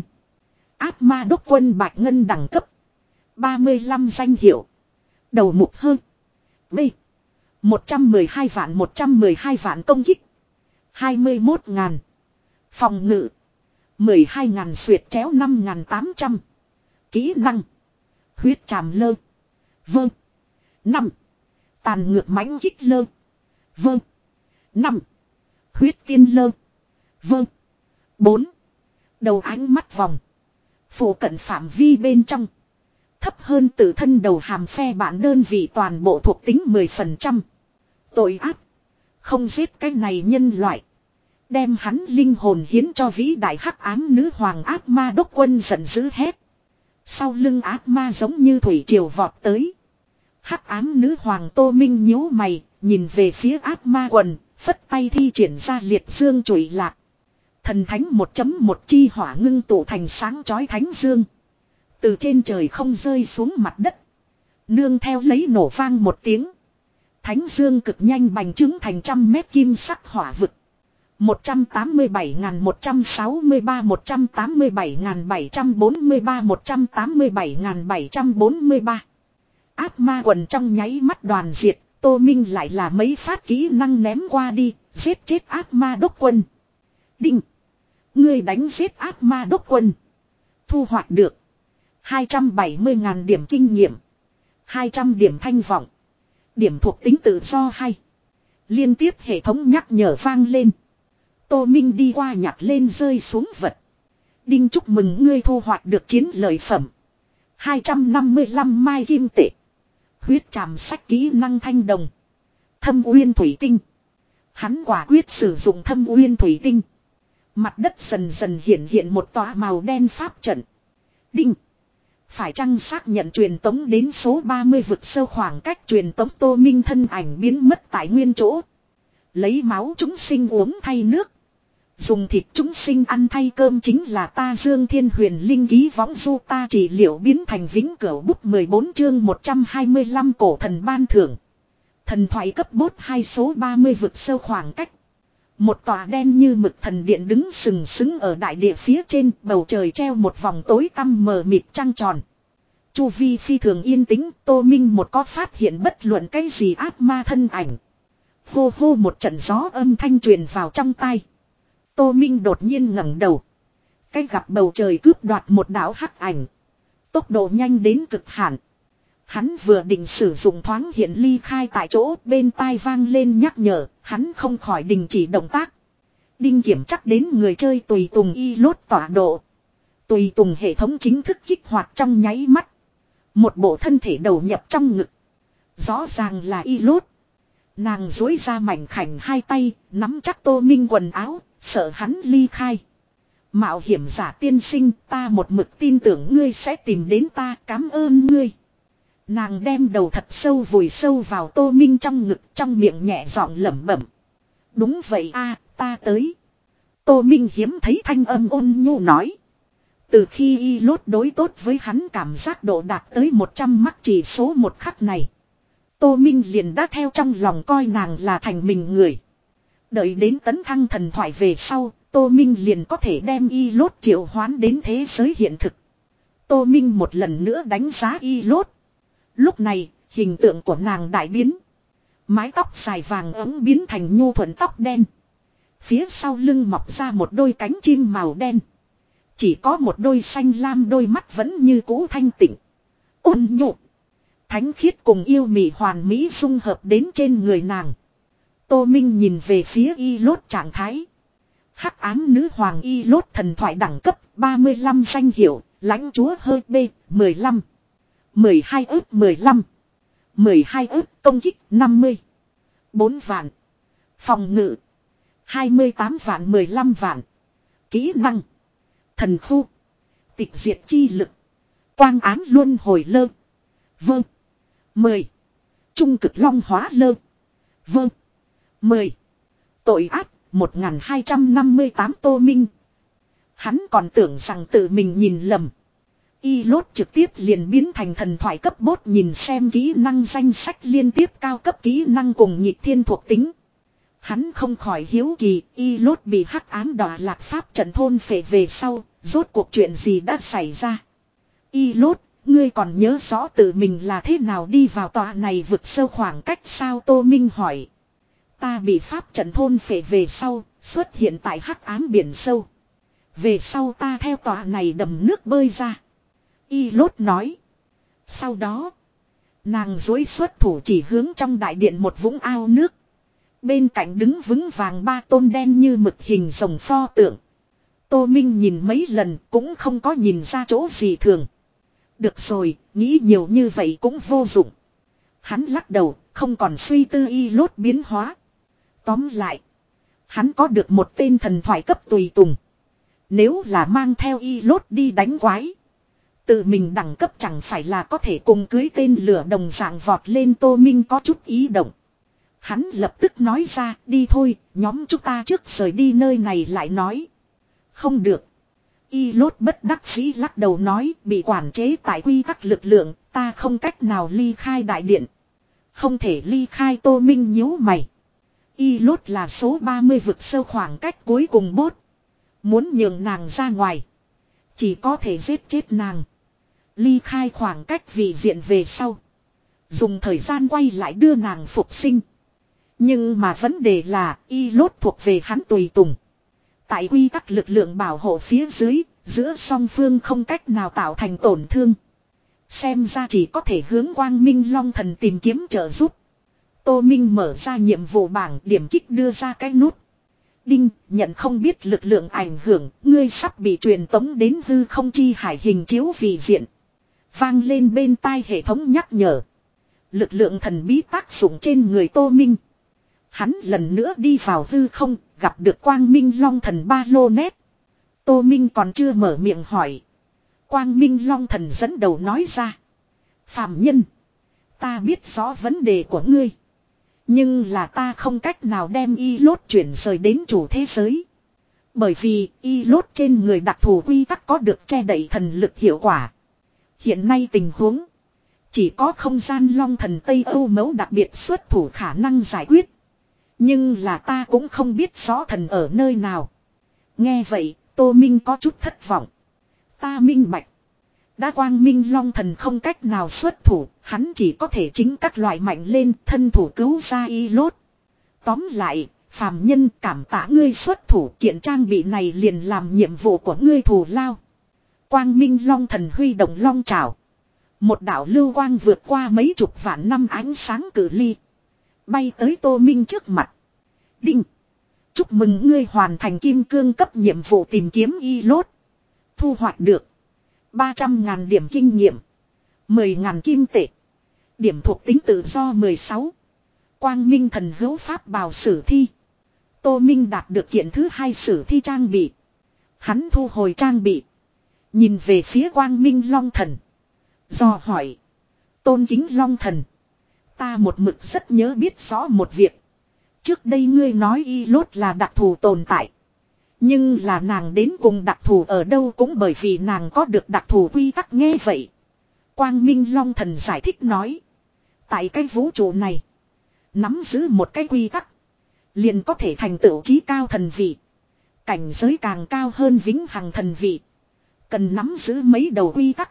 Ác ma đốc quân bạch ngân đẳng cấp. ba mươi lăm danh hiệu. Đầu mục hơn. B. một trăm mười hai vạn một trăm mười hai vạn công kích. hai mươi mốt ngàn. Phòng ngự. mười hai ngàn xuyệt chéo năm ngàn tám trăm. Kỹ năng. Huyết tràm lơ. Vâng. năm. Tàn ngược mãnh kích lơ. Vâng. năm. Huyết tiên lơ. Vâng. bốn. Đầu ánh mắt vòng. Phủ cận phạm vi bên trong. Thấp hơn tự thân đầu hàm phe bạn đơn vị toàn bộ thuộc tính mười phần trăm. Tội ác. Không giết cái này nhân loại. Đem hắn linh hồn hiến cho vĩ đại hắc ám nữ hoàng ác ma đốc quân giận dữ hét. Sau lưng ác ma giống như thủy triều vọt tới. Hắc ám nữ hoàng Tô Minh nhíu mày, nhìn về phía ác ma quần, phất tay thi triển ra liệt dương chùy lạc. Thần thánh một chấm một chi hỏa ngưng tụ thành sáng chói thánh dương. Từ trên trời không rơi xuống mặt đất. Nương theo lấy nổ vang một tiếng. Thánh dương cực nhanh bành trướng thành trăm mét kim sắc hỏa vực. một trăm tám mươi bảy nghìn một trăm sáu mươi ba, một trăm tám mươi bảy nghìn bảy trăm bốn mươi ba, một trăm tám mươi bảy nghìn bảy trăm bốn mươi ba. Ác ma quần trong nháy mắt đoàn diệt, Tô Minh lại là mấy phát kỹ năng ném qua đi, giết chết ác ma đốc quân. Đinh! Ngươi đánh giết ác ma đốc quân. Thu hoạch được hai trăm bảy mươi nghìn điểm kinh nghiệm, hai trăm điểm thanh vọng, điểm thuộc tính tự do hay. Liên tiếp hệ thống nhắc nhở vang lên. Tô Minh đi qua nhặt lên rơi xuống vật. Đinh, chúc mừng ngươi thu hoạch được chiến lợi phẩm. hai trăm năm mươi lăm mai kim tệ. Huyết tràm sách kỹ năng thanh đồng. Thâm uyên thủy tinh. Hắn quả quyết sử dụng thâm uyên thủy tinh. Mặt đất dần dần hiện hiện một tòa màu đen pháp trận. Đinh. Phải chăng xác nhận truyền tống đến số ba mươi vực sâu khoảng cách truyền tống. Tô Minh thân ảnh biến mất tại nguyên chỗ. Lấy máu chúng sinh uống thay nước. Dùng thịt chúng sinh ăn thay cơm chính là ta Dương Thiên Huyền Linh ký võng du ta trị liệu biến thành vĩnh cửu bút mười bốn chương một trăm hai mươi lăm cổ thần ban thưởng. Thần thoại cấp bốt hai số ba mươi vực sâu khoảng cách. Một tòa đen như mực thần điện đứng sừng sững ở đại địa phía trên, bầu trời treo một vòng tối tăm mờ mịt trăng tròn. Chu vi phi thường yên tĩnh, Tô Minh một có phát hiện bất luận cái gì ác ma thân ảnh. Hô hô một trận gió âm thanh truyền vào trong tai. Tô Minh đột nhiên ngẩng đầu. Cái gặp bầu trời cướp đoạt một đạo hắc ảnh. Tốc độ nhanh đến cực hạn. Hắn vừa định sử dụng thoáng hiện ly khai tại chỗ, bên tai vang lên nhắc nhở, hắn không khỏi đình chỉ động tác. Đinh, kiểm chắc đến người chơi tùy tùng y lốt tọa độ. Tùy tùng hệ thống chính thức kích hoạt trong nháy mắt. Một bộ thân thể đầu nhập trong ngực. Rõ ràng là y lốt. Nàng duỗi ra mảnh khảnh hai tay, nắm chắc Tô Minh quần áo, sợ hắn ly khai. Mạo hiểm giả tiên sinh, ta một mực tin tưởng ngươi sẽ tìm đến ta, cảm ơn ngươi. Nàng đem đầu thật sâu vùi sâu vào Tô Minh trong ngực, trong miệng nhẹ giọng lẩm bẩm. Đúng vậy a, ta tới. Tô Minh hiếm thấy thanh âm ôn nhu nói. Từ khi y lốt đối tốt với hắn cảm giác độ đạt tới một trăm mắc chỉ số một khắc này. Tô Minh liền đã theo trong lòng coi nàng là thành mình người. Đợi đến tấn thăng thần thoại về sau, Tô Minh liền có thể đem y lốt triệu hoán đến thế giới hiện thực. Tô Minh một lần nữa đánh giá y lốt. Lúc này, hình tượng của nàng đại biến. Mái tóc dài vàng ấm biến thành nhu thuận tóc đen. Phía sau lưng mọc ra một đôi cánh chim màu đen. Chỉ có một đôi xanh lam đôi mắt vẫn như cũ thanh tịnh. Ôn nhu. Thánh khiết cùng yêu mị hoàn mỹ dung hợp đến trên người nàng. Tô Minh nhìn về phía y lốt trạng thái. Hắc ám nữ hoàng y lốt thần thoại đẳng cấp ba mươi lăm danh hiệu, lãnh chúa hơi B mười lăm. mười hai ức mười lăm. mười hai ức công kích năm mươi. bốn vạn. Phòng ngự. hai mươi tám vạn mười lăm vạn. Kỹ năng. Thần khu. Tịch diệt chi lực. Quang ám luân hồi lơ. Vâng. mười. Trung cực long hóa lơ. Vâng. mười. Tội ác một nghìn hai trăm năm mươi tám Tô Minh. Hắn còn tưởng rằng tự mình nhìn lầm. Y lốt trực tiếp liền biến thành thần thoại cấp bốt nhìn xem kỹ năng danh sách liên tiếp cao cấp kỹ năng cùng nhịp thiên thuộc tính. Hắn không khỏi hiếu kỳ, y lốt bị hắc ám đọa lạc pháp trận thôn phệ về sau, rốt cuộc chuyện gì đã xảy ra. Y lốt, ngươi còn nhớ rõ tự mình là thế nào đi vào tòa này vực sâu khoảng cách sao? Tô Minh hỏi. Ta bị pháp trận thôn phệ về sau, xuất hiện tại hắc ám biển sâu. Về sau ta theo tòa này đầm nước bơi ra. Y lốt nói. Sau đó, nàng dối xuất thủ chỉ hướng trong đại điện một vũng ao nước. Bên cạnh đứng vững vàng ba tôn đen như mực hình rồng pho tượng. Tô Minh nhìn mấy lần cũng không có nhìn ra chỗ gì thường. Được rồi, nghĩ nhiều như vậy cũng vô dụng. Hắn lắc đầu, không còn suy tư y lốt biến hóa. Tóm lại, hắn có được một tên thần thoại cấp tùy tùng. Nếu là mang theo y lốt đi đánh quái, tự mình đẳng cấp chẳng phải là có thể cùng cưới tên lửa đồng dạng vọt lên. Tô Minh có chút ý động. Hắn lập tức nói ra, đi thôi, nhóm chúng ta trước rời đi nơi này lại nói. Không được. Y lốt bất đắc dĩ lắc đầu nói, bị quản chế tại quy tắc lực lượng, ta không cách nào ly khai đại điện. Không thể ly khai. Tô Minh nhíu mày. Y lốt là số ba mươi vực sâu khoảng cách cuối cùng bốt. Muốn nhường nàng ra ngoài, chỉ có thể giết chết nàng. Ly khai khoảng cách vị diện về sau, dùng thời gian quay lại đưa nàng phục sinh. Nhưng mà vấn đề là y lốt thuộc về hắn tùy tùng. Tại quy tắc lực lượng bảo hộ phía dưới, giữa song phương không cách nào tạo thành tổn thương. Xem ra chỉ có thể hướng Quang Minh Long Thần tìm kiếm trợ giúp. Tô Minh mở ra nhiệm vụ bảng, điểm kích đưa ra cái nút. Đinh, nhận không biết lực lượng ảnh hưởng, ngươi sắp bị truyền tống đến hư không chi hải hình chiếu vị diện. Vang lên bên tai hệ thống nhắc nhở. Lực lượng thần bí tác dụng trên người Tô Minh. Hắn lần nữa đi vào hư không, gặp được Quang Minh Long Thần ba lô nét. Tô Minh còn chưa mở miệng hỏi. Quang Minh Long Thần dẫn đầu nói ra. Phạm nhân, ta biết rõ vấn đề của ngươi. Nhưng là ta không cách nào đem y lốt chuyển rời đến chủ thế giới. Bởi vì y lốt trên người đặc thù quy tắc có được che đậy thần lực hiệu quả. Hiện nay tình huống, chỉ có không gian Long Thần Tây Âu mẫu đặc biệt xuất thủ khả năng giải quyết. Nhưng là ta cũng không biết rõ thần ở nơi nào. Nghe vậy, Tô Minh có chút thất vọng. Ta minh bạch. Đã Quang Minh Long Thần không cách nào xuất thủ, hắn chỉ có thể chính các loại mạnh lên thân thủ cứu ra y lốt. Tóm lại, phàm nhân cảm tạ ngươi xuất thủ, kiện trang bị này liền làm nhiệm vụ của ngươi thù lao. Quang Minh Long Thần huy động long trảo. Một đạo lưu quang vượt qua mấy chục vạn năm ánh sáng cự ly, bay tới Tô Minh trước mặt. Đinh! Chúc mừng ngươi hoàn thành kim cương cấp nhiệm vụ tìm kiếm y lốt. Thu hoạch được ba trăm ngàn điểm kinh nghiệm, mười ngàn kim tệ. Điểm thuộc tính tự do mười sáu. Quang Minh Thần Hữu Pháp bào sử thi. Tô Minh đạt được kiện thứ hai sử thi trang bị. Hắn thu hồi trang bị. Nhìn về phía Quang Minh Long Thần. Do hỏi. Tôn kính Long Thần. Ta một mực rất nhớ biết rõ một việc. Trước đây ngươi nói y lốt là đặc thù tồn tại. Nhưng là nàng đến cùng đặc thù ở đâu cũng bởi vì nàng có được đặc thù quy tắc nghe vậy. Quang Minh Long Thần giải thích nói. Tại cái vũ trụ này. Nắm giữ một cái quy tắc. Liền có thể thành tựu chí cao thần vị. Cảnh giới càng cao hơn vĩnh hằng thần vị. Cần nắm giữ mấy đầu quy tắc.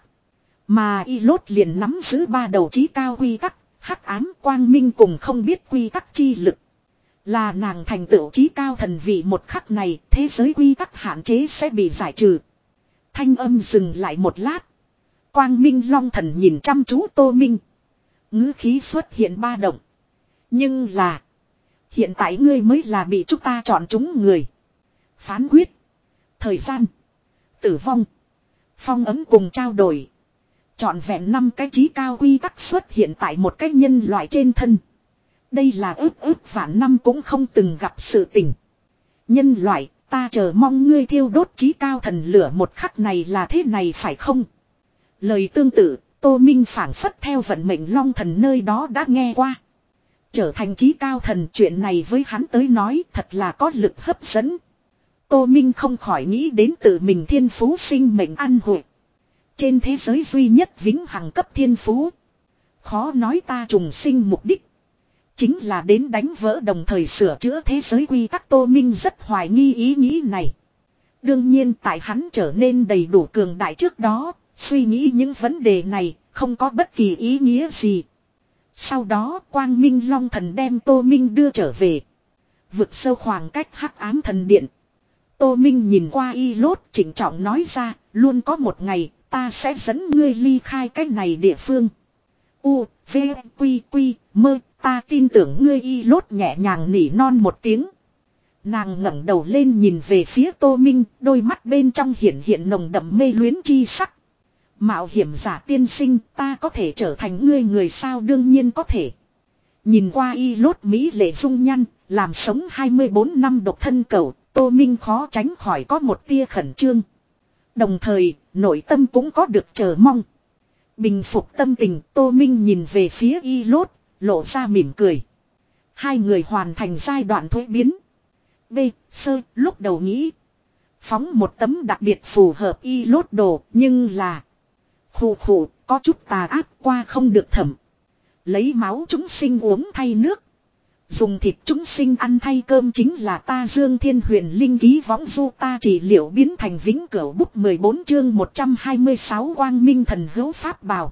Mà y lốt liền nắm giữ ba đầu chí cao quy tắc. Hắc ám quang minh cùng không biết quy tắc chi lực. Là nàng thành tựu chí cao thần vị một khắc này. Thế giới quy tắc hạn chế sẽ bị giải trừ. Thanh âm dừng lại một lát. Quang Minh Long Thần nhìn chăm chú Tô Minh. Ngữ khí xuất hiện ba động. Nhưng là. Hiện tại ngươi mới là bị chúng ta chọn chúng người. Phán quyết. Thời gian. Tử vong. Phong ấn cùng trao đổi. Chọn vẹn năm cái chí cao quy tắc xuất hiện tại một cái nhân loại trên thân. Đây là ước ước vạn năm cũng không từng gặp sự tình. Nhân loại, ta chờ mong ngươi thiêu đốt chí cao thần lửa một khắc này là thế này phải không? Lời tương tự, Tô Minh phảng phất theo vận mệnh Long Thần nơi đó đã nghe qua. Trở thành chí cao thần chuyện này với hắn tới nói thật là có lực hấp dẫn. Tô Minh không khỏi nghĩ đến tự mình thiên phú sinh mệnh ăn hội. Trên thế giới duy nhất vĩnh hằng cấp thiên phú. Khó nói ta trùng sinh mục đích. Chính là đến đánh vỡ đồng thời sửa chữa thế giới quy tắc. Tô Minh rất hoài nghi ý nghĩ này. Đương nhiên tại hắn trở nên đầy đủ cường đại trước đó, suy nghĩ những vấn đề này không có bất kỳ ý nghĩa gì. Sau đó Quang Minh Long Thần đem Tô Minh đưa trở về. Vực sâu khoảng cách hắc ám thần điện. Tô Minh nhìn qua y lốt chỉnh trọng nói ra, luôn có một ngày ta sẽ dẫn ngươi ly khai cách này địa phương. U, V, Quy, Quy, mơ, ta tin tưởng ngươi y lốt nhẹ nhàng nỉ non một tiếng. Nàng ngẩng đầu lên nhìn về phía Tô Minh, đôi mắt bên trong hiện hiện nồng đậm mê luyến chi sắc. Mạo hiểm giả tiên sinh, ta có thể trở thành ngươi người sao? Đương nhiên có thể. Nhìn qua y lốt mỹ lệ dung nhăn, làm sống hai mươi bốn năm độc thân cẩu, Tô Minh khó tránh khỏi có một tia khẩn trương. Đồng thời, nội tâm cũng có được chờ mong. Bình phục tâm tình, Tô Minh nhìn về phía y lốt, lộ ra mỉm cười. Hai người hoàn thành giai đoạn thuế biến. B. Sơ, lúc đầu nghĩ. Phóng một tấm đặc biệt phù hợp y lốt đồ, nhưng là. Khủ khủ, có chút tà ác qua không được thẩm. Lấy máu chúng sinh uống thay nước. Dùng thịt chúng sinh ăn thay cơm chính là ta Dương Thiên Huyền Linh ký võng du ta chỉ liệu biến thành vĩnh cửu bút mười bốn chương một trăm hai mươi sáu Quang Minh Thần Hữu Pháp Bào.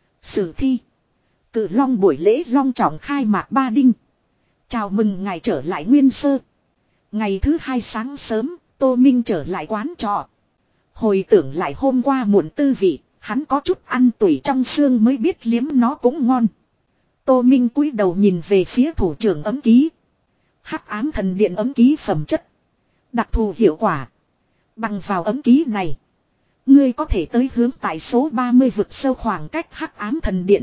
Sử thi. Cự Long buổi lễ long trọng khai mạc Ba Đinh. Chào mừng ngài trở lại Nguyên Sơ. Ngày thứ hai sáng sớm, Tô Minh trở lại quán trọ. Hồi tưởng lại hôm qua muộn tư vị, hắn có chút ăn tủi trong xương mới biết liếm nó cũng ngon. Tô Minh cúi đầu nhìn về phía thủ trưởng ấm ký. Hắc ám thần điện ấm ký phẩm chất. Đặc thù hiệu quả. Bằng vào ấm ký này, ngươi có thể tới hướng tại số ba mươi vực sâu khoảng cách hắc ám thần điện.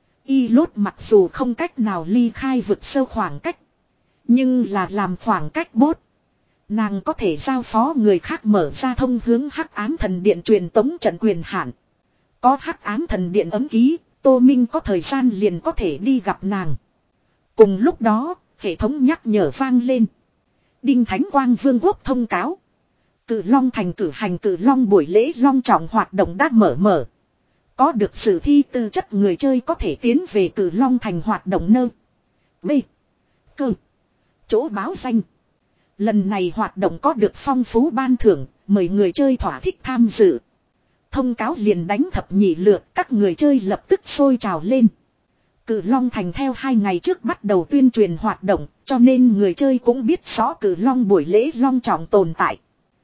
Y lốt mặc dù không cách nào ly khai vực sâu khoảng cách, nhưng là làm khoảng cách bốt. Nàng có thể giao phó người khác mở ra thông hướng hắc ám thần điện truyền tống trận quyền hạn. Có hắc ám thần điện ấm ký, Tô Minh có thời gian liền có thể đi gặp nàng. Cùng lúc đó, hệ thống nhắc nhở vang lên. Đinh Thánh Quang Vương quốc thông cáo. Cự Long thành cử hành Cự Long buổi lễ long trọng hoạt động đã mở mở. Có được sự thi tư chất người chơi có thể tiến về Cự Long thành hoạt động nơ. B. Cơ. Chỗ báo danh. Lần này hoạt động có được phong phú ban thưởng, mời người chơi thỏa thích tham dự. Thông cáo liền đánh thập nhị lượt, các người chơi lập tức sôi trào lên. Cự Long thành theo hai ngày trước bắt đầu tuyên truyền hoạt động, cho nên người chơi cũng biết rõ Cự Long buổi lễ long trọng tồn tại.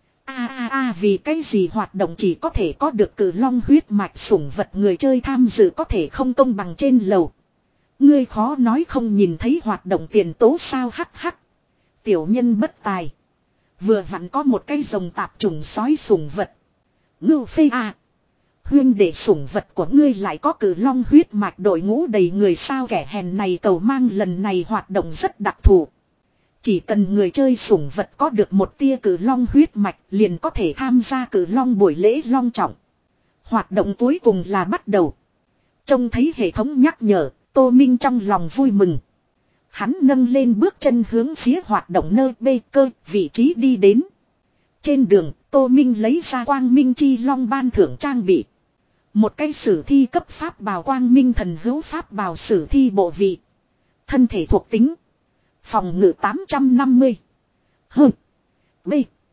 A a a vì cái gì hoạt động chỉ có thể có được Cự Long huyết mạch sủng vật người chơi tham dự có thể không công bằng trên lầu. Ngươi khó nói không nhìn thấy hoạt động tiền tố sao hắc hắc. Tiểu nhân bất tài. Vừa vặn có một cái rồng tạp trùng sói sủng vật. Ngưu phê à. Huyên để sủng vật của ngươi lại có Cự Long huyết mạch đội ngũ đầy người sao kẻ hèn này cầu mang lần này hoạt động rất đặc thù. Chỉ cần người chơi sủng vật có được một tia cử long huyết mạch liền có thể tham gia cử long buổi lễ long trọng. Hoạt động cuối cùng là bắt đầu. Trông thấy hệ thống nhắc nhở, Tô Minh trong lòng vui mừng. Hắn nâng lên bước chân hướng phía hoạt động nơi bê cơ vị trí đi đến. Trên đường, Tô Minh lấy ra quang minh chi long ban thưởng trang bị. Một cây sử thi cấp pháp bào quang minh thần hữu pháp bào sử thi bộ vị. Thân thể thuộc tính. Phòng ngự tám trăm năm mươi. H. B.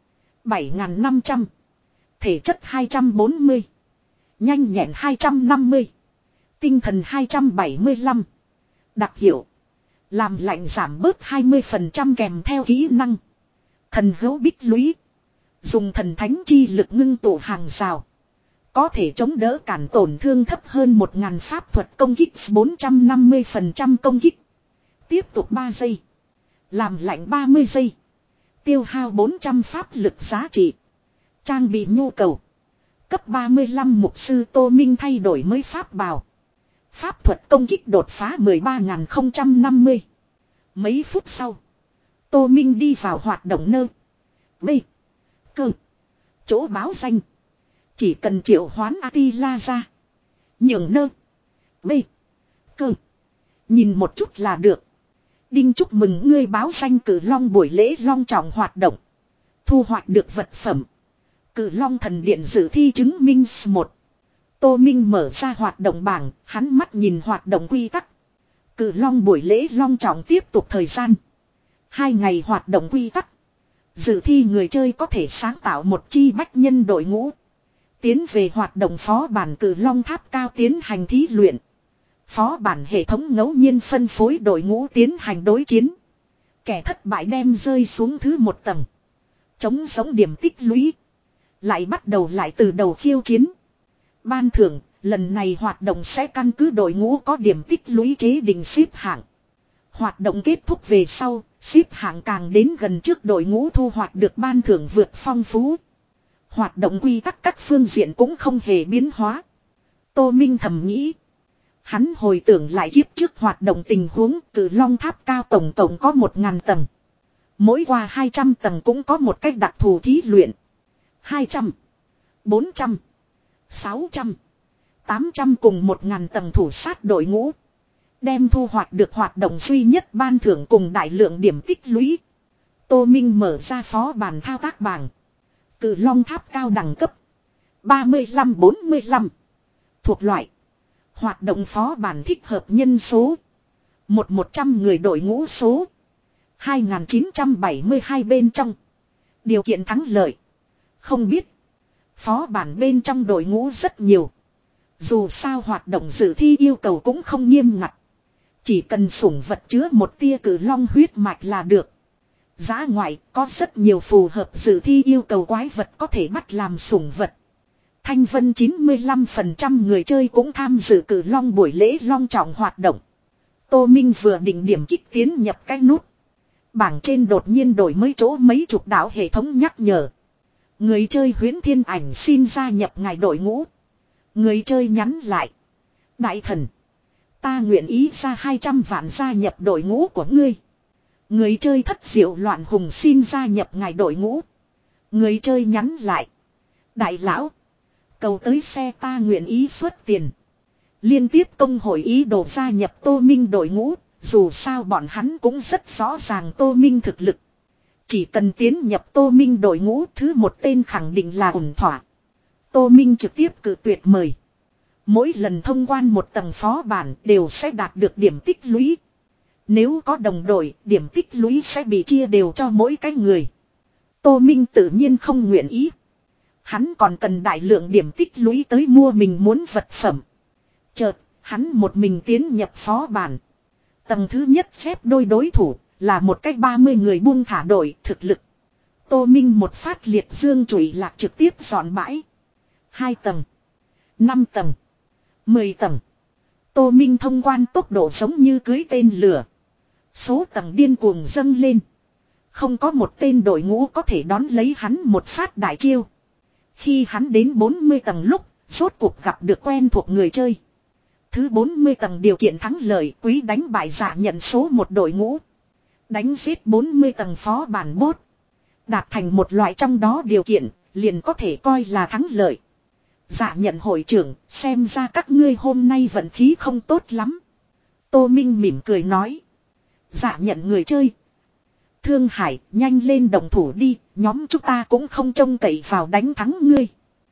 bảy nghìn năm trăm. Thể chất hai trăm bốn mươi. Nhanh nhẹn hai trăm năm mươi. Tinh thần hai trăm bảy mươi lăm. Đặc hiệu. Làm lạnh giảm bớt hai mươi phần trăm kèm theo kỹ năng. Thần hữu bích lũy. Dùng thần thánh chi lực ngưng tụ hàng rào. Có thể chống đỡ cản tổn thương thấp hơn một nghìn pháp thuật công kích bốn trăm năm mươi phần trăm công kích. Tiếp tục ba giây. Làm lạnh ba mươi giây. Tiêu hao bốn trăm pháp lực giá trị. Trang bị nhu cầu. Cấp ba mươi lăm mục sư Tô Minh thay đổi mới pháp bào. Pháp thuật công kích đột phá mười ba nghìn không trăm năm mươi. Mấy phút sau. Tô Minh đi vào hoạt động nơi. B. Cơ. Chỗ báo danh. Chỉ cần triệu hoán Atila ra. Nhường nơ. B. Cơ. Nhìn một chút là được. Đinh chúc mừng ngươi báo danh cử long buổi lễ long trọng hoạt động. Thu hoạch được vật phẩm. Cử long thần điện dự thi chứng minh một. Tô Minh mở ra hoạt động bảng, hắn mắt nhìn hoạt động quy tắc. Cử long buổi lễ long trọng tiếp tục thời gian. Hai ngày hoạt động quy tắc. Dự thi người chơi có thể sáng tạo một chi bách nhân đội ngũ. Tiến về hoạt động phó bản cử long tháp cao tiến hành thí luyện. Phó bản hệ thống ngẫu nhiên phân phối đội ngũ tiến hành đối chiến. Kẻ thất bại đem rơi xuống thứ một tầng. Chống sống điểm tích lũy. Lại bắt đầu lại từ đầu khiêu chiến. Ban thưởng, lần này hoạt động sẽ căn cứ đội ngũ có điểm tích lũy chế định xếp hạng. Hoạt động kết thúc về sau, xếp hạng càng đến gần trước đội ngũ thu hoạch được ban thưởng vượt phong phú. Hoạt động quy tắc các phương diện cũng không hề biến hóa. Tô Minh thầm nghĩ. Hắn hồi tưởng lại kiếp trước hoạt động tình huống từ long tháp cao tổng tổng có một nghìn tầng. Mỗi qua hai trăm tầng cũng có một cách đặc thù thí luyện. hai trăm, bốn trăm, sáu trăm, tám trăm cùng một nghìn tầng thủ sát đội ngũ. Đem thu hoạch được hoạt động duy nhất ban thưởng cùng đại lượng điểm tích lũy. Tô Minh mở ra phó bản thao tác bảng. Cử long tháp cao đẳng cấp. ba mươi lăm bốn mươi lăm. Thuộc loại. Hoạt động phó bản thích hợp nhân số. Một một trăm người đội ngũ số. hai nghìn chín trăm bảy mươi hai bên trong. Điều kiện thắng lợi. Không biết. Phó bản bên trong đội ngũ rất nhiều. Dù sao hoạt động dự thi yêu cầu cũng không nghiêm ngặt. Chỉ cần sủng vật chứa một tia cử long huyết mạch là được. Giá ngoại có rất nhiều phù hợp dự thi yêu cầu quái vật có thể bắt làm sủng vật. Thanh Vân chín mươi lăm phần trăm người chơi cũng tham dự cử long buổi lễ long trọng hoạt động. Tô Minh vừa định điểm kích tiến nhập cái nút. Bảng trên đột nhiên đổi mới chỗ mấy chục đảo hệ thống nhắc nhở. Người chơi Huyễn Thiên Ảnh xin gia nhập ngài đội ngũ. Người chơi nhắn lại. Đại thần. Ta nguyện ý ra hai trăm vạn gia nhập đội ngũ của ngươi. Người chơi Thất Diệu Loạn Hùng xin gia nhập ngài đội ngũ. Người chơi nhắn lại. Đại lão. Cầu tới xe ta nguyện ý xuất tiền. Liên tiếp công hội ý đồ gia nhập Tô Minh đội ngũ. Dù sao bọn hắn cũng rất rõ ràng Tô Minh thực lực. Chỉ cần tiến nhập Tô Minh đội ngũ thứ một tên khẳng định là ổn thỏa. Tô Minh trực tiếp cự tuyệt mời. Mỗi lần thông quan một tầng phó bản đều sẽ đạt được điểm tích lũy. Nếu có đồng đội, điểm tích lũy sẽ bị chia đều cho mỗi cái người. Tô Minh tự nhiên không nguyện ý. Hắn còn cần đại lượng điểm tích lũy tới mua mình muốn vật phẩm. Chợt, hắn một mình tiến nhập phó bản. Tầng thứ nhất xếp đôi đối thủ, là một cách ba mươi người buông thả đội thực lực. Tô Minh một phát liệt dương chùy lạc trực tiếp dọn bãi. Hai tầng, năm tầng, mười tầng. Tô Minh thông quan tốc độ giống như cưới tên lửa. Số tầng điên cuồng dâng lên. Không có một tên đội ngũ có thể đón lấy hắn một phát đại chiêu. Khi hắn đến bốn mươi tầng lúc, rốt cuộc gặp được quen thuộc người chơi. Thứ bốn mươi tầng điều kiện thắng lợi quý đánh bại giả nhận số một đội ngũ. Đánh giết bốn mươi tầng phó bản bốt. Đạt thành một loại trong đó điều kiện, liền có thể coi là thắng lợi. Dạ nhận hội trưởng, xem ra các ngươi hôm nay vận khí không tốt lắm. Tô Minh mỉm cười nói. Dạ nhận người chơi. Thương Hải, nhanh lên đồng thủ đi, nhóm chúng ta cũng không trông cậy vào đánh thắng ngươi.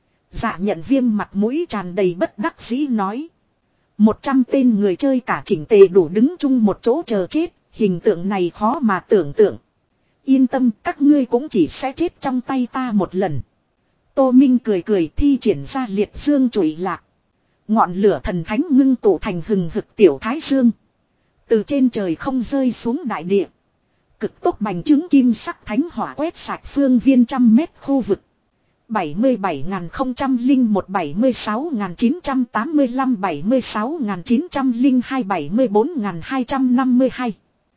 Dạ nhận Viêm mặt mũi tràn đầy bất đắc dĩ nói. Một trăm tên người chơi cả chỉnh tề đủ đứng chung một chỗ chờ chết, hình tượng này khó mà tưởng tượng. Yên tâm, các ngươi cũng chỉ sẽ chết trong tay ta một lần. Tô Minh cười cười thi triển ra liệt dương chùy lạc. Ngọn lửa thần thánh ngưng tụ thành hừng hực tiểu thái dương. Từ trên trời không rơi xuống đại địa. Cực tốc bành trướng kim sắc thánh hỏa quét sạch phương viên trăm mét khu vực. bảy mươi bảy nghìn không trăm lẻ một, bảy mươi sáu nghìn chín trăm tám mươi lăm, bảy mươi sáu nghìn chín trăm lẻ hai, bảy mươi bốn nghìn hai trăm năm mươi hai.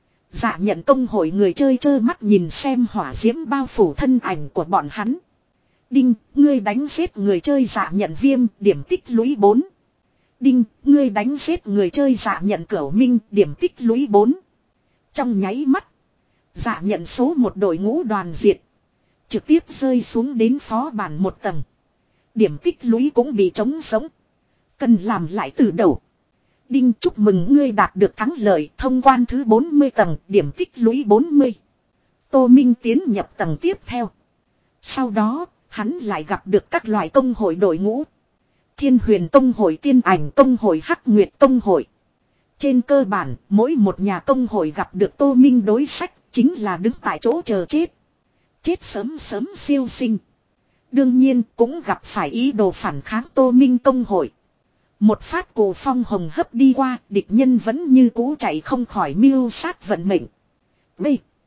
Dạ nhận công hội người chơi trơ mắt nhìn xem hỏa diễm bao phủ thân ảnh của bọn hắn. Đinh, ngươi đánh giết người chơi dạ nhận Viêm, điểm tích lũy bốn. Đinh, ngươi đánh giết người chơi dạ nhận Cửu Minh, điểm tích lũy bốn. Trong nháy mắt, dạ nhận số một đội ngũ đoàn diệt. Trực tiếp rơi xuống đến phó bản một tầng. Điểm tích lũy cũng bị trống sống. Cần làm lại từ đầu. Đinh, chúc mừng ngươi đạt được thắng lợi, thông quan thứ bốn mươi tầng, điểm tích lũy bốn mươi. Tô Minh tiến nhập tầng tiếp theo. Sau đó, hắn lại gặp được các loại công hội đội ngũ. Thiên Huyền Công hội, Tiên Ảnh Công hội, Hắc Nguyệt Công hội. Trên cơ bản, mỗi một nhà công hội gặp được Tô Minh đối sách, chính là đứng tại chỗ chờ chết. Chết sớm sớm siêu sinh. Đương nhiên cũng gặp phải ý đồ phản kháng Tô Minh công hội. Một phát cổ phong hồng hấp đi qua, địch nhân vẫn như cũ chạy không khỏi mưu sát vận mệnh. B.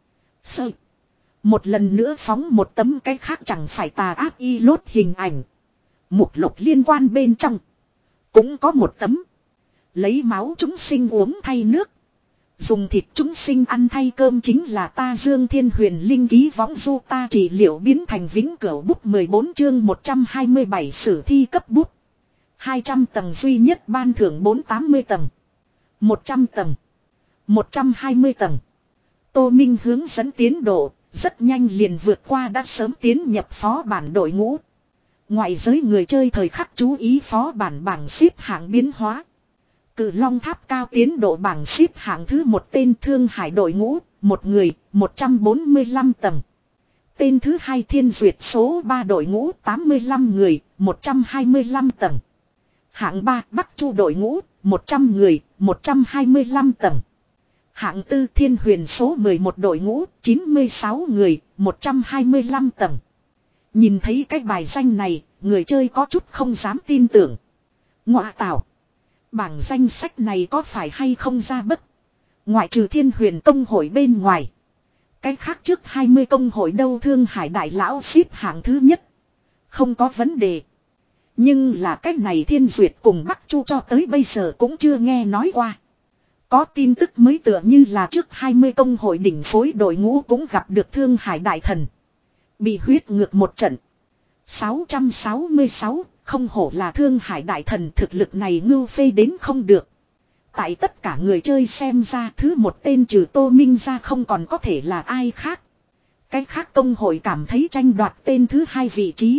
Sơ. Một lần nữa phóng một tấm cái khác chẳng phải tà ác y lốt hình ảnh. Mục lục liên quan bên trong. Cũng có một tấm. Lấy máu chúng sinh uống thay nước. Dùng thịt chúng sinh ăn thay cơm chính là ta Dương Thiên Huyền Linh ký võng du ta trị liệu biến thành vĩnh cửu bút mười bốn chương một trăm hai mươi bảy sử thi cấp bút. hai trăm tầng duy nhất ban thưởng bốn trăm tám mươi tầng. một trăm tầng. một trăm hai mươi tầng. Tô Minh hướng dẫn tiến độ, rất nhanh liền vượt qua đã sớm tiến nhập phó bản đội ngũ. Ngoại giới người chơi thời khắc chú ý phó bản bảng xếp hạng biến hóa. Cự Long Tháp cao tiến độ bảng xếp hạng thứ một tên Thương Hải đội ngũ, một người, một trăm bốn mươi lăm tầng. Tên thứ hai Thiên Duyệt số ba đội ngũ tám mươi lăm người, một trăm hai mươi lăm tầng. Hạng ba Bắc Chu đội ngũ, một trăm người, một trăm hai mươi lăm tầng. Hạng tư Thiên Huyền số mười một đội ngũ, chín mươi sáu người, một trăm hai mươi lăm tầng. Nhìn thấy cái bài danh này, người chơi có chút không dám tin tưởng. Ngọa tảo. Bảng danh sách này có phải hay không ra bất. Ngoại trừ Thiên Huyền công hội bên ngoài. Cái khác trước hai mươi công hội đâu Thương Hải đại lão xếp hạng thứ nhất. Không có vấn đề. Nhưng là cái này Thiên Duyệt cùng Bắc Chu cho tới bây giờ cũng chưa nghe nói qua. Có tin tức mới tựa như là trước hai mươi công hội đỉnh phối đội ngũ cũng gặp được Thương Hải đại thần. Bị huyết ngược một trận. sáu trăm sáu mươi sáu, không hổ là Thương Hải đại thần thực lực này ngưu phê đến không được. Tại tất cả người chơi xem ra thứ một tên trừ Tô Minh ra không còn có thể là ai khác. Cái khác công hội cảm thấy tranh đoạt tên thứ hai vị trí.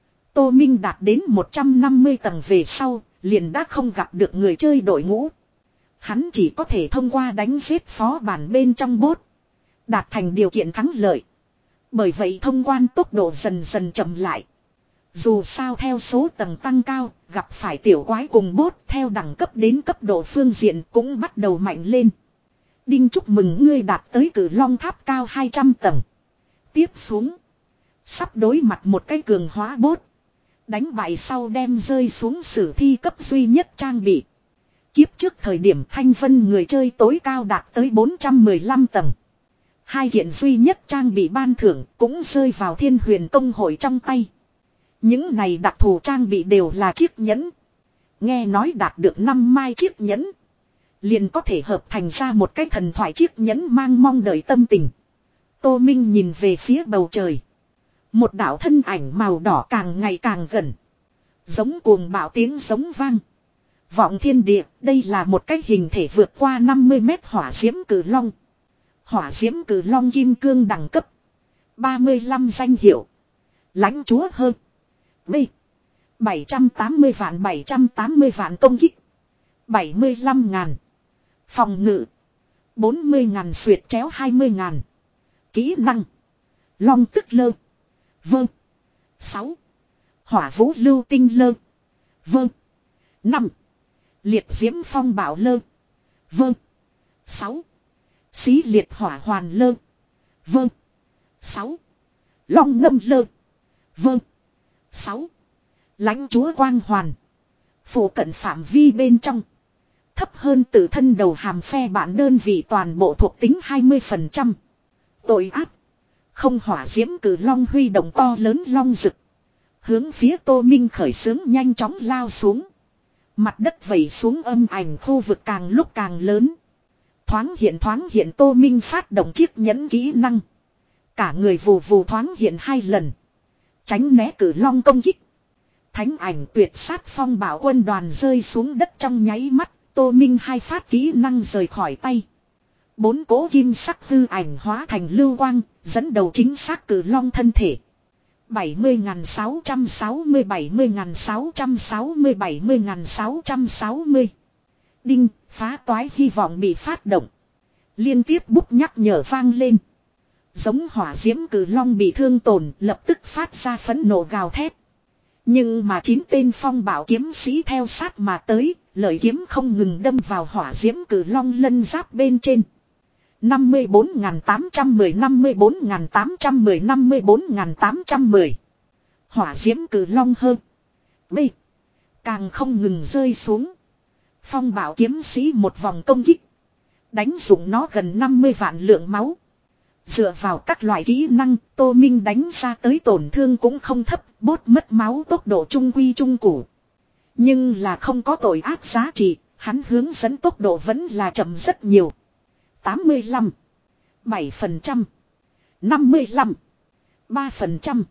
Tô Minh đạt đến một trăm năm mươi tầng về sau, liền đã không gặp được người chơi đội ngũ. Hắn chỉ có thể thông qua đánh giết phó bản bên trong bốt. Đạt thành điều kiện thắng lợi. Bởi vậy thông quan tốc độ dần dần chậm lại. Dù sao theo số tầng tăng cao, gặp phải tiểu quái cùng bốt theo đẳng cấp đến cấp độ phương diện cũng bắt đầu mạnh lên. Đinh chúc mừng ngươi đạt tới Cự Long Tháp cao hai trăm tầng. Tiếp xuống. Sắp đối mặt một cái cường hóa bốt. Đánh bại sau đem rơi xuống sử thi cấp duy nhất trang bị. Kiếp trước thời điểm thanh vân người chơi tối cao đạt tới bốn trăm mười lăm tầng. Hai kiện duy nhất trang bị ban thưởng cũng rơi vào Thiên Huyền công hội trong tay. Những này đặc thù trang bị đều là chiếc nhẫn. Nghe nói đạt được năm mai chiếc nhẫn. Liền có thể hợp thành ra một cái thần thoại chiếc nhẫn mang mong đợi tâm tình. Tô Minh nhìn về phía bầu trời. Một đạo thân ảnh màu đỏ càng ngày càng gần. Giống cuồng bạo tiếng giống vang. Vọng thiên địa, đây là một cái hình thể vượt qua năm mươi mét hỏa diễm cử long. Hỏa diễm cử long kim cương đẳng cấp. ba mươi lăm danh hiệu. Lãnh chúa hơn. B. bảy trăm tám mươi vạn bảy trăm tám mươi vạn công kích. bảy mươi lăm ngàn. Phòng ngự. bốn mươi ngàn xuyệt chéo hai mươi ngàn. Kỹ năng. Long tức lơ. Vâng. sáu. Hỏa vũ lưu tinh lơ. Vâng. năm. Liệt diễm phong bảo lơ. Vâng. sáu. Xí liệt hỏa hoàn lơ. Vâng. sáu. Long ngâm lơ. Vâng. sáu. Lãnh chúa quang hoàn. Phủ cận phạm vi bên trong. Thấp hơn tự thân đầu hàm phe bản đơn vị toàn bộ thuộc tính hai mươi phần trăm. Tội ác. Không hỏa diễm cử long huy động to lớn long rực. Hướng phía Tô Minh khởi xướng nhanh chóng lao xuống. Mặt đất vẩy xuống âm ảnh khu vực càng lúc càng lớn. Thoáng hiện thoáng hiện Tô Minh phát động chiếc nhẫn kỹ năng. Cả người vù vù thoáng hiện hai lần. Tránh né cử long công kích. Thánh ảnh tuyệt sát phong bảo quân đoàn rơi xuống đất trong nháy mắt. Tô Minh hai phát kỹ năng rời khỏi tay. Bốn cố kim sắc hư ảnh hóa thành lưu quang. Dẫn đầu chính xác cử long thân thể. bảy mươi nghìn sáu trăm sáu mươi bảy mươi nghìn sáu trăm sáu mươi bảy mươi nghìn sáu trăm sáu mươi. Đinh, phá toái hy vọng bị phát động. Liên tiếp bút nhắc nhở vang lên. Giống hỏa diễm cử long bị thương tổn lập tức phát ra phẫn nộ gào thét. Nhưng mà chín tên phong bảo kiếm sĩ theo sát mà tới, lợi kiếm không ngừng đâm vào hỏa diễm cử long lân giáp bên trên. năm mươi bốn nghìn tám trăm mười năm mươi bốn nghìn tám trăm mười năm mươi bốn nghìn tám trăm mười. Hỏa diễm cử long hơn. B. Càng không ngừng rơi xuống. Phong bảo kiếm sĩ một vòng công kích. Đánh dụng nó gần năm mươi vạn lượng máu. Dựa vào các loại kỹ năng, Tô Minh đánh ra tới tổn thương cũng không thấp, bốt mất máu tốc độ trung quy trung củ. Nhưng là không có tội ác giá trị, hắn hướng dẫn tốc độ vẫn là chậm rất nhiều. tám mươi lăm, bảy phần trăm, năm mươi lăm, ba phần trăm,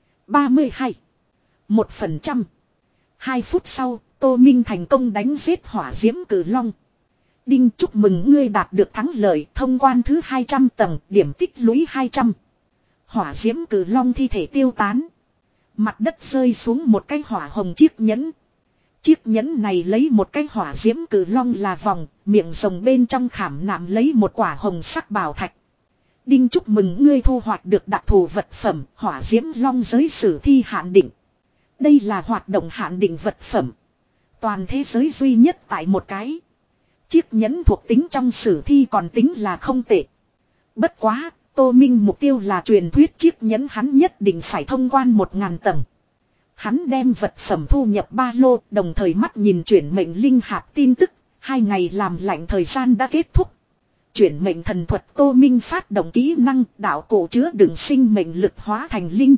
ba mươi hai, một phần trăm. hai phút sau, Tô Minh thành công đánh giết hỏa diễm cử long. Đinh, chúc mừng ngươi đạt được thắng lợi, thông quan thứ hai trăm tầng, điểm tích lũy hai trăm. Hỏa diễm cử long thi thể tiêu tán. Mặt đất rơi xuống một cái hỏa hồng chiếc nhẫn. Chiếc nhẫn này lấy một cái hỏa diễm cử long là vòng, miệng rồng bên trong khảm nạm lấy một quả hồng sắc bảo thạch. Đinh, chúc mừng ngươi thu hoạch được đặc thù vật phẩm, hỏa diễm long giới sử thi hạn định. Đây là hoạt động hạn định vật phẩm. Toàn thế giới duy nhất tại một cái. Chiếc nhẫn thuộc tính trong sử thi còn tính là không tệ. Bất quá, Tô Minh mục tiêu là truyền thuyết chiếc nhẫn, hắn nhất định phải thông quan một ngàn tầng. Hắn đem vật phẩm thu nhập ba lô, đồng thời mắt nhìn chuyển mệnh linh hạp tin tức, hai ngày làm lạnh thời gian đã kết thúc. Chuyển mệnh thần thuật Tô Minh phát động kỹ năng, đạo cổ chứa đựng sinh mệnh lực hóa thành linh.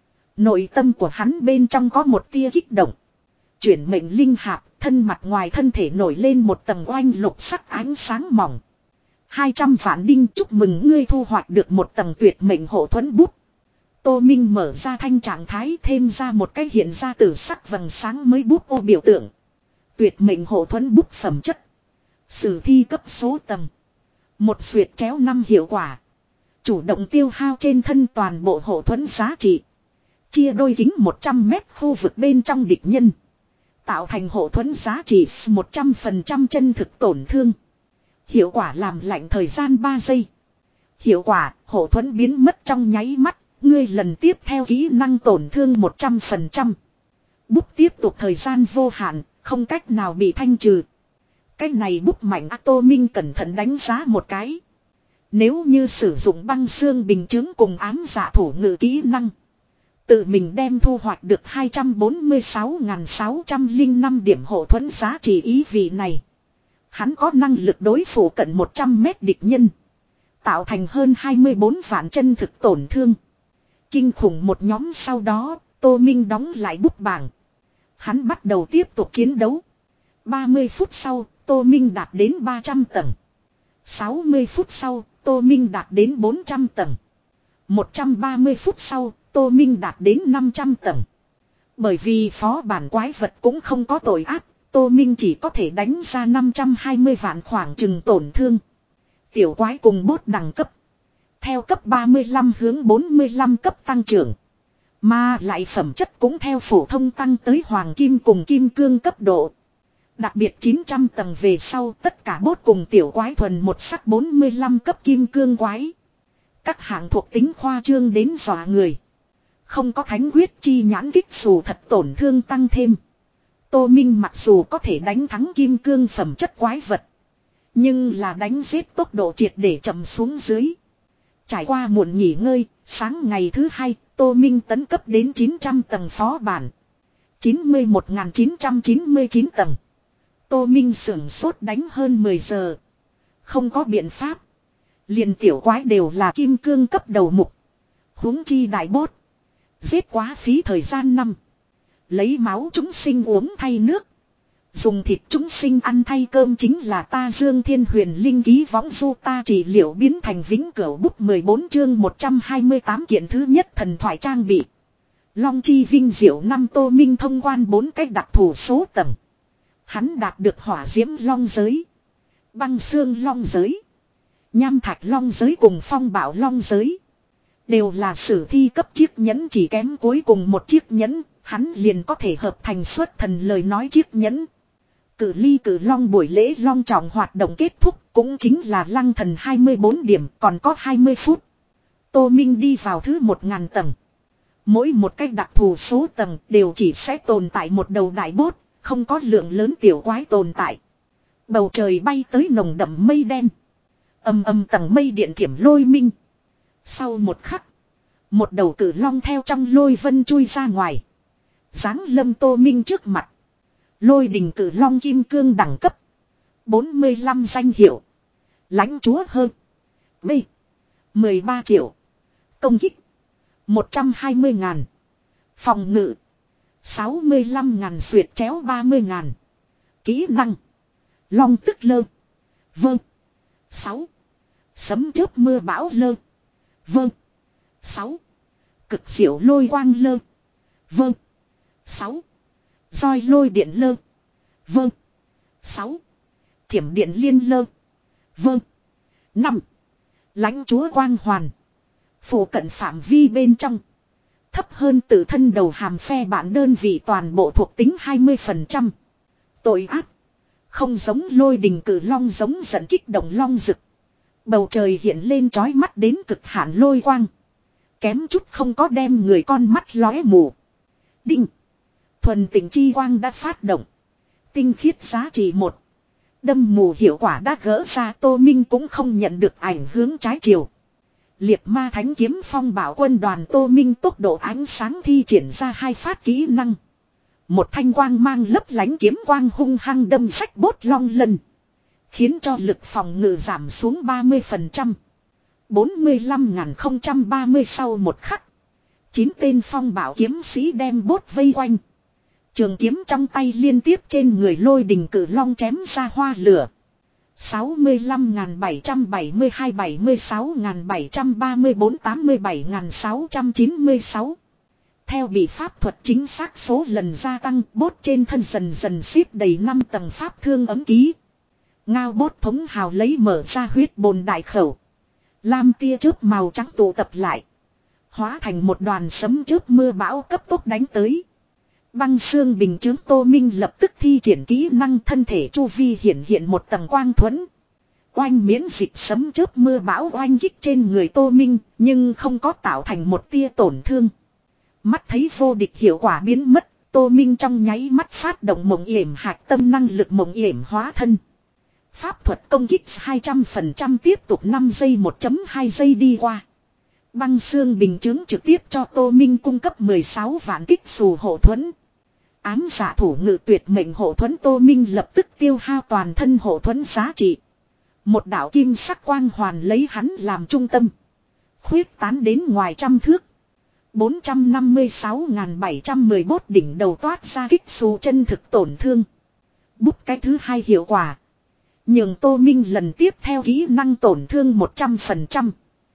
Nội tâm của hắn bên trong có một tia kích động. Chuyển mệnh linh hạp, thân mặt ngoài thân thể nổi lên một tầng oanh lục sắc ánh sáng mỏng. hai trăm vạn đinh, chúc mừng ngươi thu hoạch được một tầng tuyệt mệnh hộ thuẫn bút. Tô Minh mở ra thanh trạng thái, thêm ra một cái hiện ra tử sắc vầng sáng mới bút ô biểu tượng. Tuyệt mệnh hộ thuẫn bút phẩm chất. Sử thi cấp số tầng. Một xuyệt chéo năm hiệu quả. Chủ động tiêu hao trên thân toàn bộ hộ thuẫn giá trị. Chia đôi kính một trăm mét khu vực bên trong địch nhân. Tạo thành hộ thuẫn giá trị một trăm phần trăm chân thực tổn thương. Hiệu quả làm lạnh thời gian ba giây. Hiệu quả, hộ thuẫn biến mất trong nháy mắt. Ngươi lần tiếp theo kỹ năng tổn thương một trăm phần trăm. Bút tiếp tục thời gian vô hạn, không cách nào bị thanh trừ. Cái này bút mạnh A Tô Minh cẩn thận đánh giá một cái. Nếu như sử dụng băng xương bình chứng cùng ám dạ thủ ngữ kỹ năng. Tự mình đem thu hoạch được hai trăm bốn mươi sáu nghìn sáu trăm lẻ năm điểm hộ thuẫn giá trị ý vị này. Hắn có năng lực đối phủ cận một trăm mét địch nhân. Tạo thành hơn hai mươi bốn vạn chân thực tổn thương. Kinh khủng một nhóm sau đó, Tô Minh đóng lại bút bảng. Hắn bắt đầu tiếp tục chiến đấu. ba mươi phút sau, Tô Minh đạt đến ba trăm tầng. sáu mươi phút sau, Tô Minh đạt đến bốn trăm tầng. một trăm ba mươi phút sau, Tô Minh đạt đến năm trăm tầng. Bởi vì phó bản quái vật cũng không có tội ác, Tô Minh chỉ có thể đánh ra năm trăm hai mươi vạn khoảng chừng tổn thương. Tiểu quái cùng bốt đẳng cấp. Theo cấp ba mươi lăm hướng bốn mươi lăm cấp tăng trưởng. Mà lại phẩm chất cũng theo phổ thông tăng tới hoàng kim cùng kim cương cấp độ. Đặc biệt chín trăm tầng về sau tất cả bốt cùng tiểu quái thuần một sắc bốn mươi lăm cấp kim cương quái. Các hạng thuộc tính khoa trương đến dọa người. Không có thánh huyết chi nhãn kích dù thật tổn thương tăng thêm. Tô Minh mặc dù có thể đánh thắng kim cương phẩm chất quái vật. Nhưng là đánh giết tốc độ triệt để chậm xuống dưới. Trải qua muộn nghỉ ngơi, sáng ngày thứ hai, Tô Minh tấn cấp đến chín trăm tầng phó bản. chín mươi mốt nghìn chín trăm chín mươi chín tầng. Tô Minh sưởng sốt đánh hơn mười giờ. Không có biện pháp. Liền tiểu quái đều là kim cương cấp đầu mục. Huống chi đại bốt. Giết quá phí thời gian năm. Lấy máu chúng sinh uống thay nước. Dùng thịt chúng sinh ăn thay cơm chính là ta Dương Thiên Huyền Linh ký võng du ta trị liệu biến thành vĩnh cửu bút mười bốn chương một trăm hai mươi tám kiện thứ nhất thần thoại trang bị. Long chi vinh diệu năm Tô Minh thông quan bốn cách đặc thù số tầng. Hắn đạt được hỏa diễm long giới, băng xương long giới, nham thạch long giới cùng phong bạo long giới. Đều là sử thi cấp chiếc nhẫn, chỉ kém cuối cùng một chiếc nhẫn, hắn liền có thể hợp thành xuất thần lời nói chiếc nhẫn. Cử ly cử long buổi lễ long trọng hoạt động kết thúc cũng chính là lăng thần hai mươi bốn điểm, còn có hai mươi phút. Tô Minh đi vào thứ một ngàn tầng. Mỗi một cách đặc thù số tầng đều chỉ sẽ tồn tại một đầu đại bốt, không có lượng lớn tiểu quái tồn tại. Bầu trời bay tới nồng đậm mây đen. Âm âm tầng mây điện thiểm lôi minh. Sau một khắc, một đầu cử long theo trong lôi vân chui ra ngoài. Giáng lâm Tô Minh trước mặt. Lôi đình cử long kim cương đẳng cấp bốn mươi lăm danh hiệu. Lãnh chúa hơn B mười ba triệu. Công kích một trăm hai mươi ngàn. Phòng ngự sáu mươi lăm ngàn, xuyệt chéo ba mươi ngàn. Kỹ năng long tức lơ. Vâng. sáu. Sấm chớp mưa bão lơ. Vâng. sáu. Cực diệu lôi quang lơ. Vâng. sáu. Roi lôi điện lơ. Vâng. sáu. Thiểm điện liên lơ. Vâng. năm. Lãnh chúa quang hoàn. Phủ cận phạm vi bên trong. Thấp hơn tự thân đầu hàm phe bản đơn vị toàn bộ thuộc tính hai mươi phần trăm. Tội ác. Không giống lôi đình cử long, giống giận kích động long rực. Bầu trời hiện lên chói mắt đến cực hạn lôi quang. Kém chút không có đem người con mắt lóe mù. Đinh. Thuần tình chi quang đã phát động. Tinh khiết giá trị một. Đâm mù hiệu quả đã gỡ ra, Tô Minh cũng không nhận được ảnh hướng trái chiều. Liệt ma thánh kiếm phong bảo quân đoàn, Tô Minh tốc độ ánh sáng thi triển ra hai phát kỹ năng. Một thanh quang mang lấp lánh kiếm quang hung hăng đâm sách bốt long lân. Khiến cho lực phòng ngự giảm xuống ba mươi phần trăm. bốn mươi lăm nghìn không trăm ba mươi sau một khắc. Chín tên phong bảo kiếm sĩ đem bốt vây quanh. Trường kiếm trong tay liên tiếp trên người lôi đình cử long chém ra hoa lửa. sáu mươi lăm nghìn bảy trăm bảy mươi hai, bảy mươi sáu nghìn bảy trăm ba mươi tư, tám mươi bảy nghìn sáu trăm chín mươi sáu. Theo bị pháp thuật chính xác số lần gia tăng, bốt trên thân dần dần xếp đầy năm tầng pháp thương ấm ký. Ngao bốt thống hào lấy mở ra huyết bồn đại khẩu. Lam tia chớp màu trắng tụ tập lại. Hóa thành một đoàn sấm chớp mưa bão cấp tốc đánh tới. Băng xương bình chướng, Tô Minh lập tức thi triển kỹ năng thân thể chu vi hiện hiện một tầng quang thuẫn. Oanh miễn dịch sấm chớp mưa bão oanh kích trên người Tô Minh, nhưng không có tạo thành một tia tổn thương. Mắt thấy vô địch hiệu quả biến mất, Tô Minh trong nháy mắt phát động mộng yểm hạch tâm năng lực mộng yểm hóa thân. Pháp thuật công kích hai trăm phần trăm tiếp tục năm giây, một phẩy hai giây đi qua. Băng xương bình chứng trực tiếp cho Tô Minh cung cấp mười sáu vạn kích xù hộ thuẫn. Ám giả thủ ngự tuyệt mệnh hộ thuẫn, Tô Minh lập tức tiêu hao toàn thân hộ thuẫn giá trị. Một đạo kim sắc quang hoàn lấy hắn làm trung tâm. Khuyết tán đến ngoài trăm thước. bốn trăm năm mươi sáu nghìn bảy trăm mười một đỉnh đầu toát ra kích xù chân thực tổn thương. Bút cái thứ hai hiệu quả. Nhưng Tô Minh lần tiếp theo kỹ năng tổn thương một trăm phần trăm.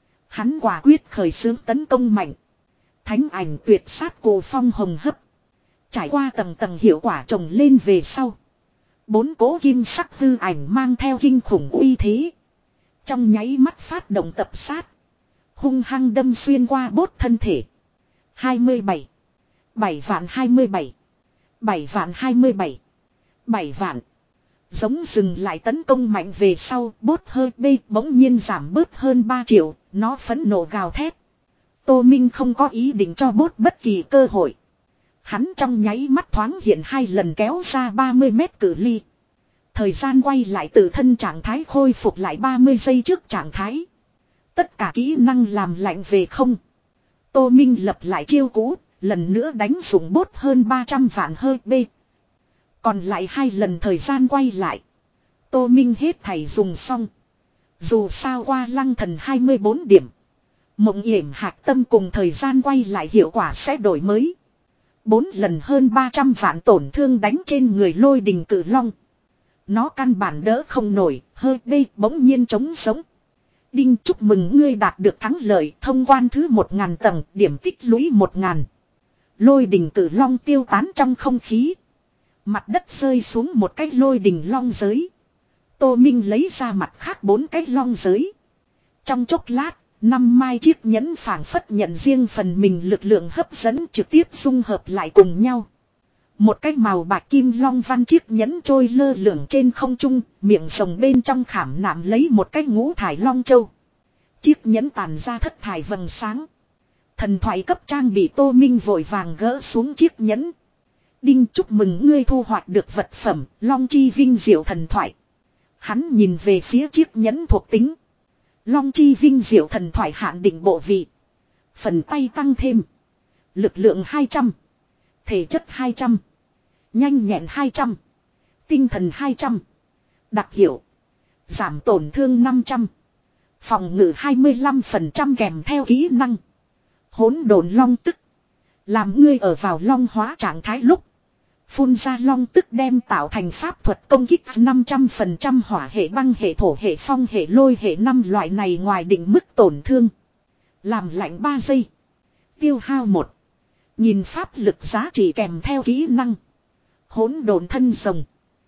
Hắn quả quyết khởi xướng tấn công mạnh. Thánh ảnh tuyệt sát cổ phong hồng hấp. Trải qua tầng tầng hiệu quả trồng lên về sau. Bốn cỗ kim sắc hư ảnh mang theo kinh khủng uy thế. Trong nháy mắt phát động tập sát. Hung hăng đâm xuyên qua bốt thân thể. hai mươi bảy. bảy vạn hai mươi bảy. bảy vạn hai mươi bảy. bảy vạn. Giống dừng lại tấn công mạnh về sau, bốt hơi bê bỗng nhiên giảm bớt hơn ba triệu, nó phẫn nộ gào thét. Tô Minh không có ý định cho bốt bất kỳ cơ hội. Hắn trong nháy mắt thoáng hiện hai lần kéo ra ba mươi mét cự ly. Thời gian quay lại tự thân trạng thái khôi phục lại ba mươi giây trước trạng thái. Tất cả kỹ năng làm lạnh về không. Tô Minh lập lại chiêu cũ, lần nữa đánh dụng bốt hơn ba trăm vạn hơi bê. Còn lại hai lần thời gian quay lại. Tô Minh hết thảy dùng xong. Dù sao qua lăng thần hai mươi bốn điểm. Mộng yểm hạc tâm cùng thời gian quay lại hiệu quả sẽ đổi mới. Bốn lần hơn ba trăm vạn tổn thương đánh trên người lôi đình cử long. Nó căn bản đỡ không nổi, hơi bê bỗng nhiên trống sống. Đinh chúc mừng ngươi đạt được thắng lợi thông quan thứ một ngàn tầng, điểm tích lũy một ngàn. Lôi đình cử long tiêu tán trong không khí. Mặt đất rơi xuống một cái lôi đình long giới. Tô Minh lấy ra mặt khác bốn cái long giới. Trong chốc lát, năm mai chiếc nhẫn phảng phất nhận riêng phần mình lực lượng hấp dẫn trực tiếp dung hợp lại cùng nhau. Một cái màu bạc kim long văn chiếc nhẫn trôi lơ lửng trên không trung, miệng rồng bên trong khảm nạm lấy một cái ngũ thải long châu. Chiếc nhẫn tàn ra thất thải vầng sáng. Thần thoại cấp trang bị Tô Minh vội vàng gỡ xuống chiếc nhẫn. Đinh chúc mừng ngươi thu hoạch được vật phẩm Long Chi Vinh Diệu thần thoại. Hắn nhìn về phía chiếc nhẫn thuộc tính. Long Chi Vinh Diệu thần thoại hạn định bộ vị. Phần tay tăng thêm. Lực lượng hai trăm. Thể chất hai trăm. Nhanh nhẹn hai trăm. Tinh thần hai trăm. Đặc hiệu. Giảm tổn thương năm trăm. Phòng ngự hai mươi lăm phần trăm kèm theo kỹ năng. Hỗn độn long tức. Làm ngươi ở vào long hóa trạng thái lúc. Phun ra long tức đem tạo thành pháp thuật công kích năm trăm phần trăm hỏa hệ băng hệ thổ hệ phong hệ lôi hệ năm loại này ngoài định mức tổn thương. Làm lạnh ba giây. Tiêu hao một. Nhìn pháp lực giá trị kèm theo kỹ năng. Hỗn độn thân rồng.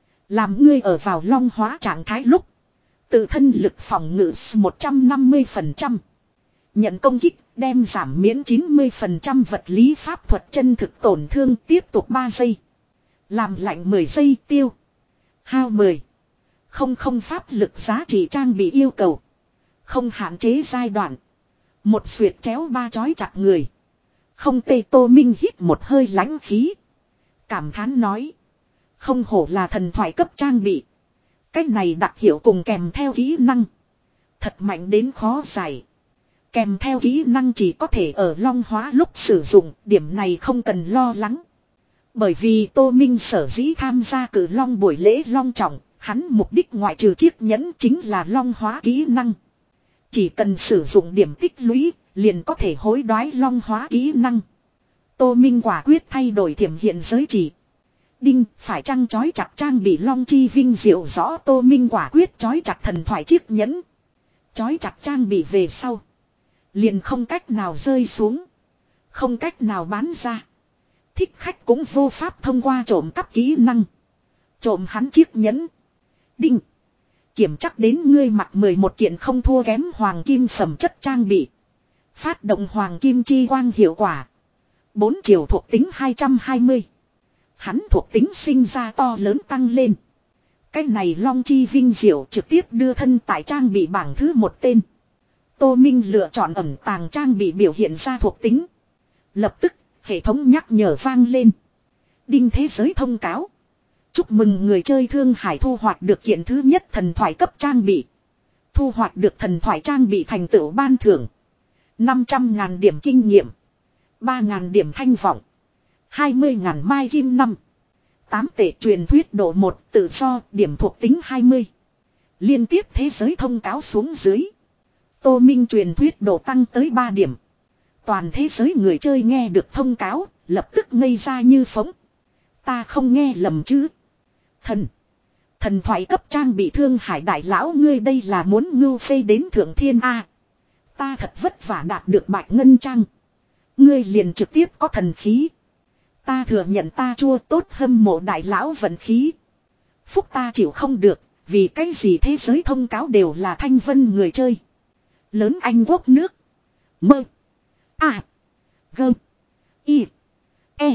Làm ngươi ở vào long hóa trạng thái lúc. Tự thân lực phòng ngự một trăm năm mươi phần trăm. Nhận công kích đem giảm miễn chín mươi phần trăm vật lý pháp thuật chân thực tổn thương tiếp tục ba giây. Làm lạnh mười giây tiêu. Hao mười. Không không pháp lực giá trị trang bị yêu cầu. Không hạn chế giai đoạn. Một xuyệt chéo ba chói chặt người. Không tê Tô Minh hít một hơi lãnh khí. Cảm thán nói. Không hổ là thần thoại cấp trang bị. Cái này đặc hiệu cùng kèm theo kỹ năng. Thật mạnh đến khó giải. Kèm theo kỹ năng chỉ có thể ở long hóa lúc sử dụng. Điểm này không cần lo lắng. Bởi vì Tô Minh sở dĩ tham gia cử long buổi lễ long trọng. Hắn mục đích ngoại trừ chiếc nhẫn chính là long hóa kỹ năng. Chỉ cần sử dụng điểm tích lũy. Liền có thể hối đoái long hóa kỹ năng. Tô Minh quả quyết thay đổi thiểm hiện giới chỉ. Đinh phải chăng chói chặt trang bị long chi vinh diệu rõ Tô Minh quả quyết chói chặt thần thoại chiếc nhẫn. Chói chặt trang bị về sau. Liền không cách nào rơi xuống. Không cách nào bán ra. Thích khách cũng vô pháp thông qua trộm cắp kỹ năng. Trộm hắn chiếc nhẫn. Đinh. Kiểm chắc đến ngươi mặc mười một kiện không thua kém hoàng kim phẩm chất trang bị. Phát động hoàng kim chi quang hiệu quả. Bốn chiều thuộc tính hai trăm hai mươi. Hắn thuộc tính sinh ra to lớn tăng lên. Cái này long chi vinh diệu trực tiếp đưa thân tại trang bị bảng thứ một tên. Tô Minh lựa chọn ẩn tàng trang bị biểu hiện ra thuộc tính. Lập tức hệ thống nhắc nhở vang lên. Đinh thế giới thông cáo. Chúc mừng người chơi Thương Hải thu hoạch được kiện thứ nhất thần thoại cấp trang bị. Thu hoạch được thần thoại trang bị thành tựu ban thưởng. năm trăm ngàn điểm kinh nghiệm. ba ngàn điểm thanh vọng. hai mươi ngàn mai kim năm. tám tệ truyền thuyết độ một tự do điểm thuộc tính hai mươi. Liên tiếp thế giới thông cáo xuống dưới. Tô Minh truyền thuyết độ tăng tới ba điểm. Toàn thế giới người chơi nghe được thông cáo, lập tức ngây ra như phóng. Ta không nghe lầm chứ. Thần. Thần thoại cấp trang bị Thương Hải đại lão ngươi đây là muốn ngưu phê đến thượng thiên A. Ta thật vất vả đạt được bạch ngân trang. Ngươi liền trực tiếp có thần khí. Ta thừa nhận ta chua tốt hâm mộ đại lão vận khí. Phúc ta chịu không được, Vì cái gì thế giới thông cáo đều là Thanh Vân người chơi. Lớn Anh quốc nước. Mơ. À. Gơ. Y. E.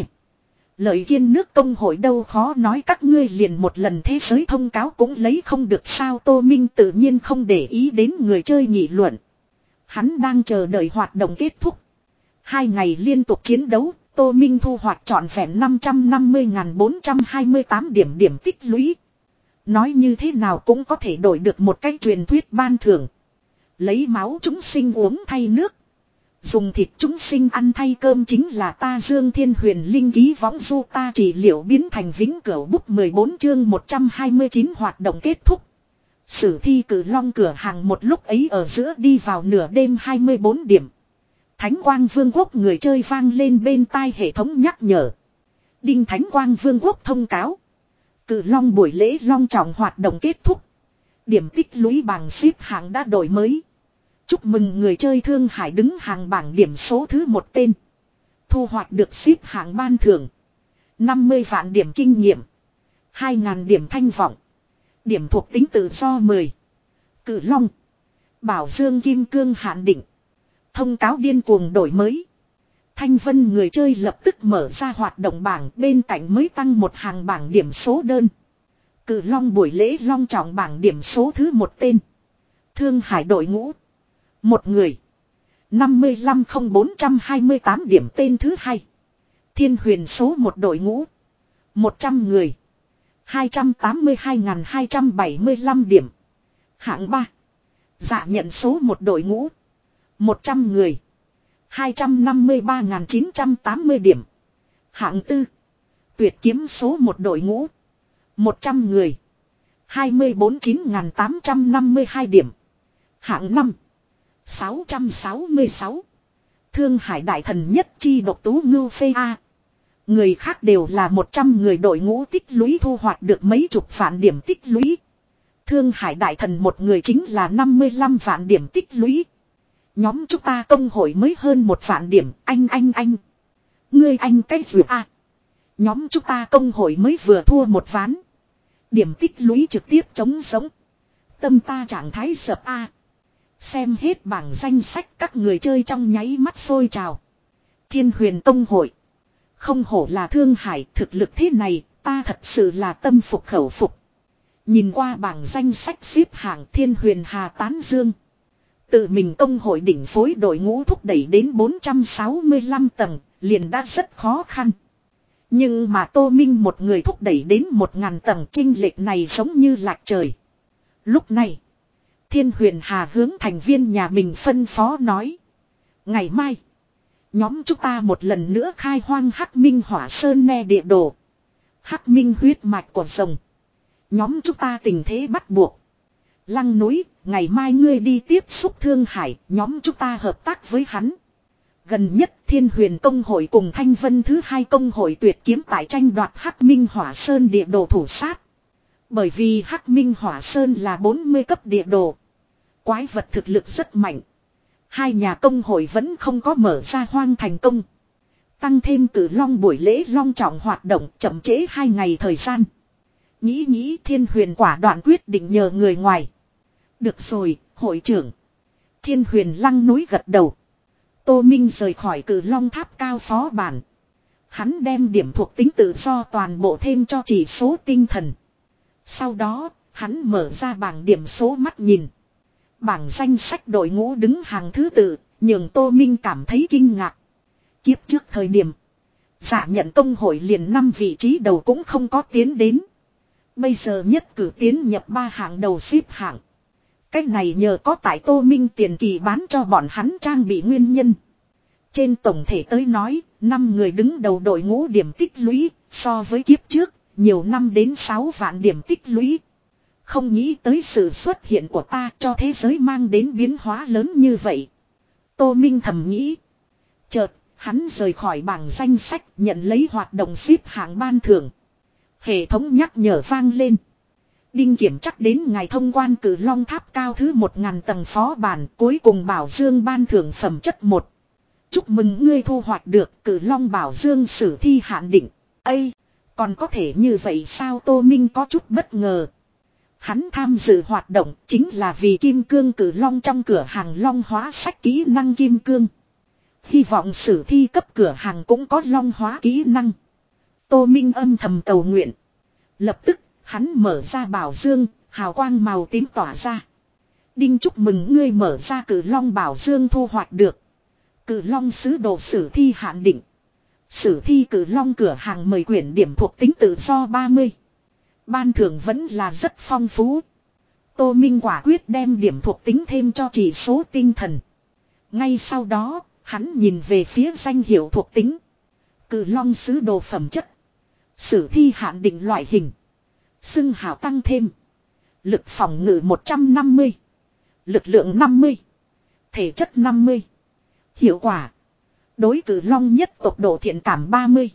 Lợi kiên nước công hội đâu khó nói các ngươi liền một lần thế giới thông cáo cũng lấy không được sao. Tô Minh tự nhiên không để ý đến người chơi nghị luận. Hắn đang chờ đợi hoạt động kết thúc. Hai ngày liên tục chiến đấu, Tô Minh thu hoạch trọn vẹn năm trăm năm mươi nghìn bốn trăm hai mươi tám điểm điểm tích lũy. Nói như thế nào cũng có thể đổi được một cái truyền thuyết ban thưởng. Lấy máu chúng sinh uống thay nước. Dùng thịt chúng sinh ăn thay cơm chính là ta Dương Thiên Huyền Linh ký võng du ta chỉ liệu biến thành vĩnh cửu bút mười bốn chương một trăm hai mươi chín hoạt động kết thúc. Sử thi cử long cửa hàng một lúc ấy ở giữa đi vào nửa đêm hai mươi bốn điểm. Thánh Quang Vương quốc người chơi vang lên bên tai hệ thống nhắc nhở. Đinh Thánh Quang Vương quốc thông cáo. Cử long buổi lễ long trọng hoạt động kết thúc. Điểm tích lũy bảng xếp hạng đã đổi mới. Chúc mừng người chơi Thương Hải đứng hàng bảng điểm số thứ một tên. Thu hoạch được xếp hạng ban thưởng. năm mươi vạn điểm kinh nghiệm. hai nghìn điểm thanh vọng. Điểm thuộc tính tự do mười. Cử long. Bảo Dương Kim Cương hạn định. Thông cáo điên cuồng đổi mới. Thanh Vân người chơi lập tức mở ra hoạt động bảng bên cạnh mới tăng một hàng bảng điểm số đơn. Cử long buổi lễ long trọng bảng điểm số thứ một tên. Thương Hải đội ngũ. Một người. năm mươi lăm nghìn bốn trăm hai mươi tám điểm tên thứ hai. Thiên Huyền số một đội ngũ. một trăm người. hai trăm tám mươi hai nghìn hai trăm bảy mươi lăm điểm. Hạng ba. Dạ nhận số một đội ngũ. một trăm người. hai trăm năm mươi ba nghìn chín trăm tám mươi điểm. Hạng tư. Tuyệt kiếm số một đội ngũ. một trăm người. hai mươi bốn chín nghìn tám trăm năm mươi hai điểm. Hạng năm. sáu trăm sáu mươi sáu. Thương Hải đại thần nhất chi độc tú ngưu phê A. Người khác đều là một trăm người đội ngũ tích lũy thu hoạch được mấy chục vạn điểm tích lũy. Thương Hải đại thần một người chính là năm mươi lăm vạn điểm tích lũy. Nhóm chúng ta công hội mới hơn một vạn điểm. Anh anh anh. Ngươi anh cái gì A. Nhóm chúng ta công hội mới vừa thua một ván. Điểm tích lũy trực tiếp chống sống. Tâm ta trạng thái sập A. Xem hết bảng danh sách các người chơi trong nháy mắt sôi trào. Thiên Huyền Tông hội. Không hổ là Thương Hải, thực lực thế này, ta thật sự là tâm phục khẩu phục. Nhìn qua bảng danh sách xếp hạng Thiên Huyền Hà tán dương. Tự mình tông hội đỉnh phối đội ngũ thúc đẩy đến bốn trăm sáu mươi lăm tầng, liền đã rất khó khăn. Nhưng mà Tô Minh một người thúc đẩy đến một ngàn tầng chênh lệch này giống như lạc trời. Lúc này, Thiên Huyền Hà hướng thành viên nhà mình phân phó nói. Ngày mai, nhóm chúng ta một lần nữa khai hoang Hắc Minh Hỏa Sơn ne địa đồ. Hắc Minh huyết mạch của rồng. Nhóm chúng ta tình thế bắt buộc. Lăng núi, ngày mai ngươi đi tiếp xúc Thương Hải, nhóm chúng ta hợp tác với hắn. Gần nhất Thiên Huyền Công hội cùng Thanh Vân thứ hai công hội tuyệt kiếm tại tranh đoạt Hắc Minh Hỏa Sơn địa đồ thủ sát. Bởi vì Hắc Minh Hỏa Sơn là bốn mươi cấp địa đồ. Quái vật thực lực rất mạnh. Hai nhà công hội vẫn không có mở ra hoang thành công. Tăng thêm cử long buổi lễ long trọng hoạt động chậm trễ hai ngày thời gian. Nghĩ nghĩ Thiên Huyền quả đoạn quyết định nhờ người ngoài. Được rồi, hội trưởng. Thiên Huyền lăng núi gật đầu. Tô Minh rời khỏi cử long tháp cao phó bản. Hắn đem điểm thuộc tính tự do toàn bộ thêm cho chỉ số tinh thần. Sau đó, hắn mở ra bảng điểm số mắt nhìn. Bảng danh sách đội ngũ đứng hàng thứ tự, nhường Tô Minh cảm thấy kinh ngạc. Kiếp trước thời điểm, dạ nhận công hội liền năm vị trí đầu cũng không có tiến đến. Bây giờ nhất cử tiến nhập ba hạng đầu xếp hạng. Cách này nhờ có tại Tô Minh tiền kỳ bán cho bọn hắn trang bị nguyên nhân. Trên tổng thể tới nói, năm người đứng đầu đội ngũ điểm tích lũy, so với kiếp trước, nhiều năm đến sáu vạn điểm tích lũy. Không nghĩ tới sự xuất hiện của ta cho thế giới mang đến biến hóa lớn như vậy. Tô Minh thầm nghĩ. Chợt, hắn rời khỏi bảng danh sách nhận lấy hoạt động xếp hạng ban thưởng. Hệ thống nhắc nhở vang lên. Đinh kiểm chắc đến ngày thông quan cử long tháp cao thứ một ngàn tầng phó bản cuối cùng bảo dương ban thưởng phẩm chất một. Chúc mừng ngươi thu hoạch được cử long bảo dương sử thi hạn định. Ây, còn có thể như vậy sao? Tô Minh có chút bất ngờ. Hắn tham dự hoạt động chính là vì kim cương cử long trong cửa hàng long hóa sách kỹ năng kim cương. Hy vọng sử thi cấp cửa hàng cũng có long hóa kỹ năng. Tô Minh âm thầm cầu nguyện. Lập tức, hắn mở ra bảo dương, hào quang màu tím tỏa ra. Đinh chúc mừng ngươi mở ra cử long bảo dương thu hoạch được. Cử long sứ đồ sử thi hạn định. Sử thi cử long cửa hàng mời quyển điểm thuộc tính tự do ba mươi. Ban thưởng vẫn là rất phong phú. Tô Minh quả quyết đem điểm thuộc tính thêm cho chỉ số tinh thần. Ngay sau đó, hắn nhìn về phía danh hiệu thuộc tính. Cử long sứ đồ phẩm chất. Sử thi hạn định loại hình. Xưng hào tăng thêm. Lực phòng ngự một trăm năm mươi. Lực lượng năm mươi. Thể chất năm mươi. Hiệu quả. Đối cử long nhất tốc độ thiện cảm ba mươi.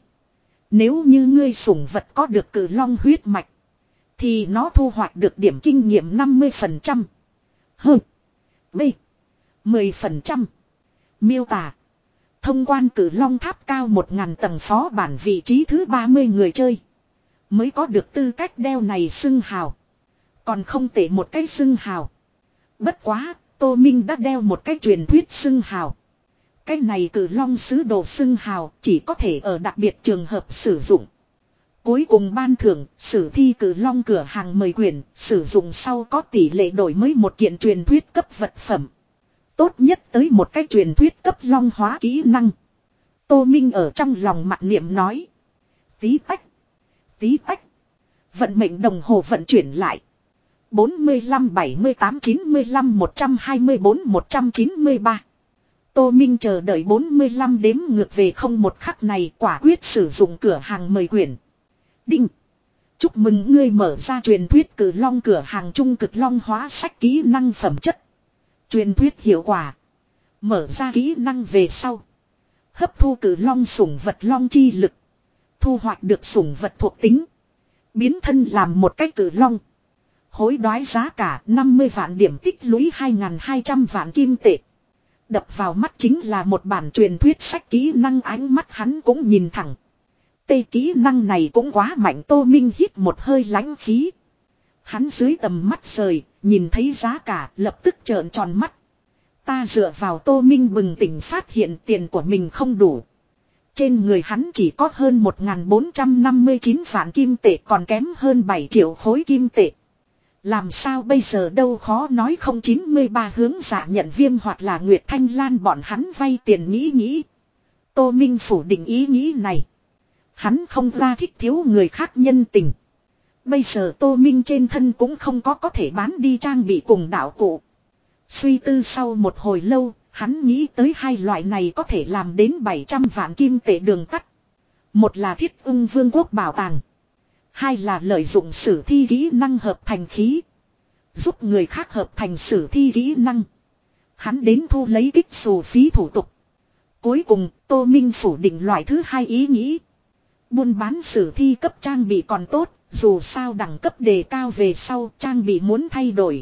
Nếu như ngươi sủng vật có được cử long huyết mạch. Thì nó thu hoạch được điểm kinh nghiệm năm mươi phần trăm. H. B. mười phần trăm. Miêu tả. Thông quan cử long tháp cao một nghìn tầng phó bản vị trí thứ ba mươi người chơi. Mới có được tư cách đeo này xưng hào. Còn không tệ một cái xưng hào. Bất quá, Tô Minh đã đeo một cái truyền thuyết xưng hào. Cái này cử long sứ đồ xưng hào chỉ có thể ở đặc biệt trường hợp sử dụng. Cuối cùng ban thưởng, sử thi cử long cửa hàng mời quyển, sử dụng sau có tỷ lệ đổi mới một kiện truyền thuyết cấp vật phẩm. Tốt nhất tới một cái truyền thuyết cấp long hóa kỹ năng. Tô Minh ở trong lòng mặc niệm nói. Tí tách. Tí tách. Vận mệnh đồng hồ vận chuyển lại. bốn mươi lăm, bảy mươi tám, chín mươi lăm, một trăm hai mươi tư, một trăm chín mươi ba. Tô Minh chờ đợi bốn mươi lăm đếm ngược về không một khắc này quả quyết sử dụng cửa hàng mời quyển. Đinh. Chúc mừng ngươi mở ra truyền thuyết cử long cửa hàng trung cực long hóa sách kỹ năng phẩm chất. Truyền thuyết hiệu quả. Mở ra kỹ năng về sau. Hấp thu cử long sủng vật long chi lực. Thu hoạch được sủng vật thuộc tính. Biến thân làm một cái cử long. Hối đoái giá cả năm mươi vạn điểm tích lũy hai nghìn hai trăm vạn kim tệ. Đập vào mắt chính là một bản truyền thuyết sách kỹ năng, ánh mắt hắn cũng nhìn thẳng. Tê kỹ năng này cũng quá mạnh. Tô Minh hít một hơi lãnh khí. Hắn dưới tầm mắt rời, nhìn thấy giá cả lập tức trợn tròn mắt. Ta dựa vào Tô Minh bừng tỉnh phát hiện tiền của mình không đủ. Trên người hắn chỉ có hơn một nghìn bốn trăm năm mươi chín vạn kim tệ, còn kém hơn bảy triệu khối kim tệ. Làm sao bây giờ đâu, khó nói không chín mươi ba hướng dạ nhận viêm hoặc là Nguyệt Thanh Lan bọn hắn vay tiền nghĩ nghĩ. Tô Minh phủ định ý nghĩ này. Hắn không ra thích thiếu người khác nhân tình. Bây giờ Tô Minh trên thân cũng không có có thể bán đi trang bị cùng đạo cụ. Suy tư sau một hồi lâu, hắn nghĩ tới hai loại này có thể làm đến bảy trăm vạn kim tệ đường tắt. Một là Thiết Ưng Vương quốc bảo tàng. Hai là lợi dụng sử thi kỹ năng hợp thành khí. Giúp người khác hợp thành sử thi kỹ năng. Hắn đến thu lấy kích xù phí thủ tục. Cuối cùng, Tô Minh phủ định loại thứ hai ý nghĩ. Buôn bán sử thi cấp trang bị còn tốt, dù sao đẳng cấp đề cao về sau trang bị muốn thay đổi.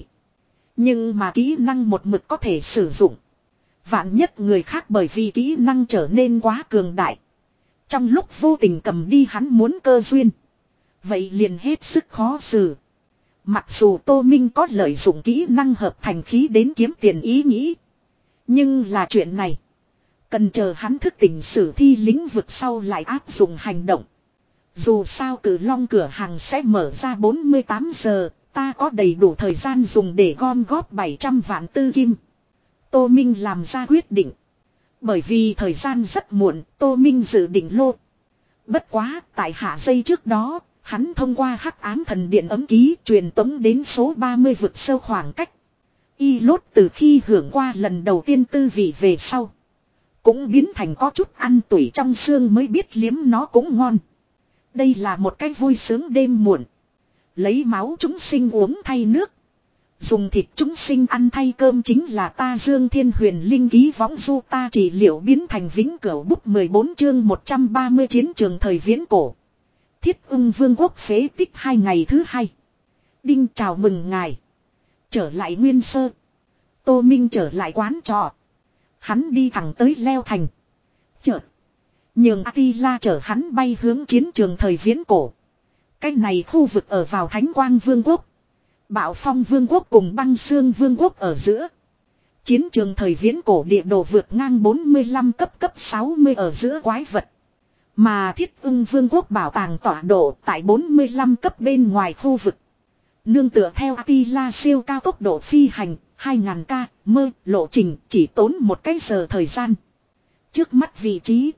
Nhưng mà kỹ năng một mực có thể sử dụng. Vạn nhất người khác bởi vì kỹ năng trở nên quá cường đại. Trong lúc vô tình cầm đi hắn muốn cơ duyên. Vậy liền hết sức khó xử. Mặc dù Tô Minh có lợi dụng kỹ năng hợp thành khí đến kiếm tiền ý nghĩ. Nhưng là chuyện này. Cần chờ hắn thức tỉnh sử thi lĩnh vực sau lại áp dụng hành động. Dù sao cử long cửa hàng sẽ mở ra bốn mươi tám giờ. Ta có đầy đủ thời gian dùng để gom góp bảy trăm vạn tư kim. Tô Minh làm ra quyết định. Bởi vì thời gian rất muộn, Tô Minh dự định lô. Bất quá, tại hạ giây trước đó, hắn thông qua hắc ám thần điện ấm ký truyền tống đến số ba mươi vực sâu khoảng cách. Y lốt từ khi hưởng qua lần đầu tiên tư vị về sau. Cũng biến thành có chút ăn tủi trong xương mới biết liếm nó cũng ngon. Đây là một cái vui sướng đêm muộn. Lấy máu chúng sinh uống thay nước. Dùng thịt chúng sinh ăn thay cơm chính là ta Dương Thiên Huyền Linh ký võng du ta trị liệu biến thành vĩnh cửu bút mười bốn chương một trăm ba mươi chiến trường thời viễn cổ. Thiết Ưng Vương quốc phế tích hai ngày thứ hai. Đinh chào mừng ngài. Trở lại nguyên sơ. Tô Minh trở lại quán trọ. Hắn đi thẳng tới leo thành. Chợt. Nhường Attila chở hắn bay hướng chiến trường thời viễn cổ. Cái này khu vực ở vào Thánh Quang Vương quốc. Bạo Phong Vương quốc cùng Băng Xương Vương quốc ở giữa. Chiến trường thời viễn cổ địa đồ vượt ngang bốn mươi lăm cấp cấp sáu mươi ở giữa quái vật. Mà Thiết Ưng Vương quốc bảo tàng tọa độ tại bốn mươi lăm cấp bên ngoài khu vực. Nương tựa theo Attila siêu cao tốc độ phi hành, hai nghìn k mơ lộ trình chỉ tốn một cái giờ thời gian. Trước mắt vị trí.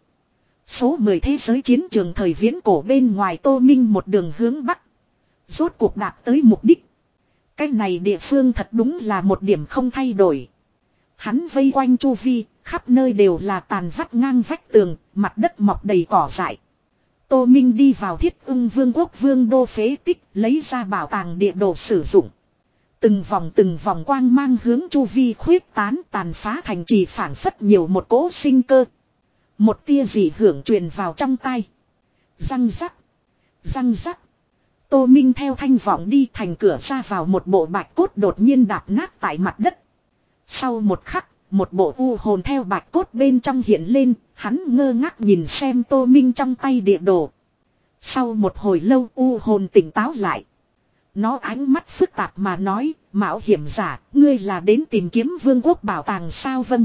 Số mười thế giới chiến trường thời viễn cổ bên ngoài Tô Minh một đường hướng bắc. Rốt cuộc đạt tới mục đích. Cái này địa phương thật đúng là một điểm không thay đổi. Hắn vây quanh chu vi, khắp nơi đều là tàn vắt ngang vách tường, mặt đất mọc đầy cỏ dại. Tô Minh đi vào Thiết Ưng Vương quốc vương đô phế tích, lấy ra bảo tàng địa đồ sử dụng. Từng vòng từng vòng quang mang hướng chu vi khuyết tán tàn phá thành trì phảng phất nhiều một cỗ sinh cơ. Một tia dị hưởng truyền vào trong tai. Răng rắc. Răng rắc. Tô Minh theo thanh vọng đi thành cửa ra vào một bộ bạch cốt đột nhiên đạp nát tại mặt đất. Sau một khắc, một bộ u hồn theo bạch cốt bên trong hiện lên, hắn ngơ ngác nhìn xem Tô Minh trong tay địa đồ. Sau một hồi lâu u hồn tỉnh táo lại. Nó ánh mắt phức tạp mà nói, mạo hiểm giả, ngươi là đến tìm kiếm vương quốc bảo tàng sao? Vâng.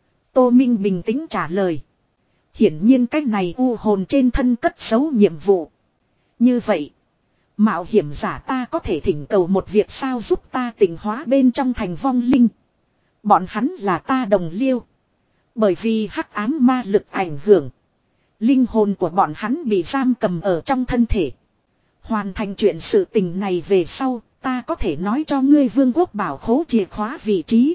Tô Minh bình tĩnh trả lời. Hiển nhiên cái này u hồn trên thân cất giấu nhiệm vụ. Như vậy, mạo hiểm giả ta có thể thỉnh cầu một việc sao giúp ta tỉnh hóa bên trong thành vong linh. Bọn hắn là ta đồng liêu. Bởi vì hắc ám ma lực ảnh hưởng. Linh hồn của bọn hắn bị giam cầm ở trong thân thể. Hoàn thành chuyện sự tình này về sau, ta có thể nói cho ngươi vương quốc bảo khố chìa khóa vị trí.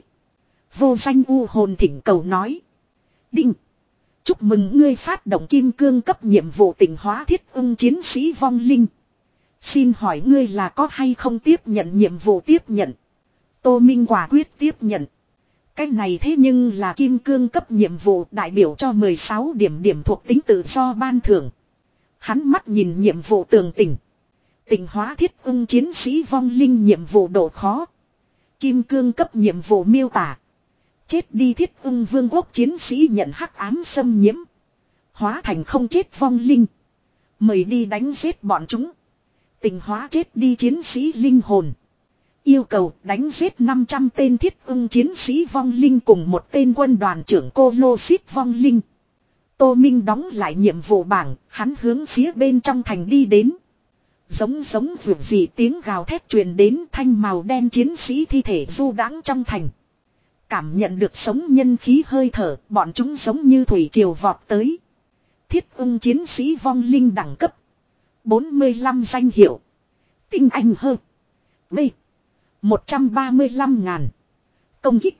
Vô danh u hồn thỉnh cầu nói. Đinh. Chúc mừng ngươi phát động kim cương cấp nhiệm vụ tỉnh hóa Thiết Ưng chiến sĩ vong linh. Xin hỏi ngươi là có hay không tiếp nhận nhiệm vụ? Tiếp nhận. Tô Minh quả quyết tiếp nhận. Cái này thế nhưng là kim cương cấp nhiệm vụ đại biểu cho mười sáu điểm điểm thuộc tính tự do ban thưởng. Hắn mắt nhìn nhiệm vụ tường tình. Tỉnh hóa Thiết Ưng chiến sĩ vong linh nhiệm vụ độ khó. Kim cương cấp nhiệm vụ miêu tả. Chết đi Thiết Ưng Vương quốc chiến sĩ nhận hắc ám xâm nhiễm. Hóa thành không chết vong linh. Mời đi đánh giết bọn chúng. Tỉnh hóa chết đi chiến sĩ linh hồn. Yêu cầu đánh giết năm trăm tên Thiết Ưng chiến sĩ vong linh cùng một tên quân đoàn trưởng Cô Lô Xít vong linh. Tô Minh đóng lại nhiệm vụ bảng, hắn hướng phía bên trong thành đi đến. Giống giống vượt gì tiếng gào thét truyền đến, thanh màu đen chiến sĩ thi thể du đãng trong thành. Cảm nhận được sống nhân khí hơi thở, bọn chúng giống như thủy triều vọt tới. Thiết Ưng chiến sĩ vong linh đẳng cấp bốn mươi lăm danh hiệu. Tinh anh hơn. B. một trăm ba mươi lăm ngàn. Công kích.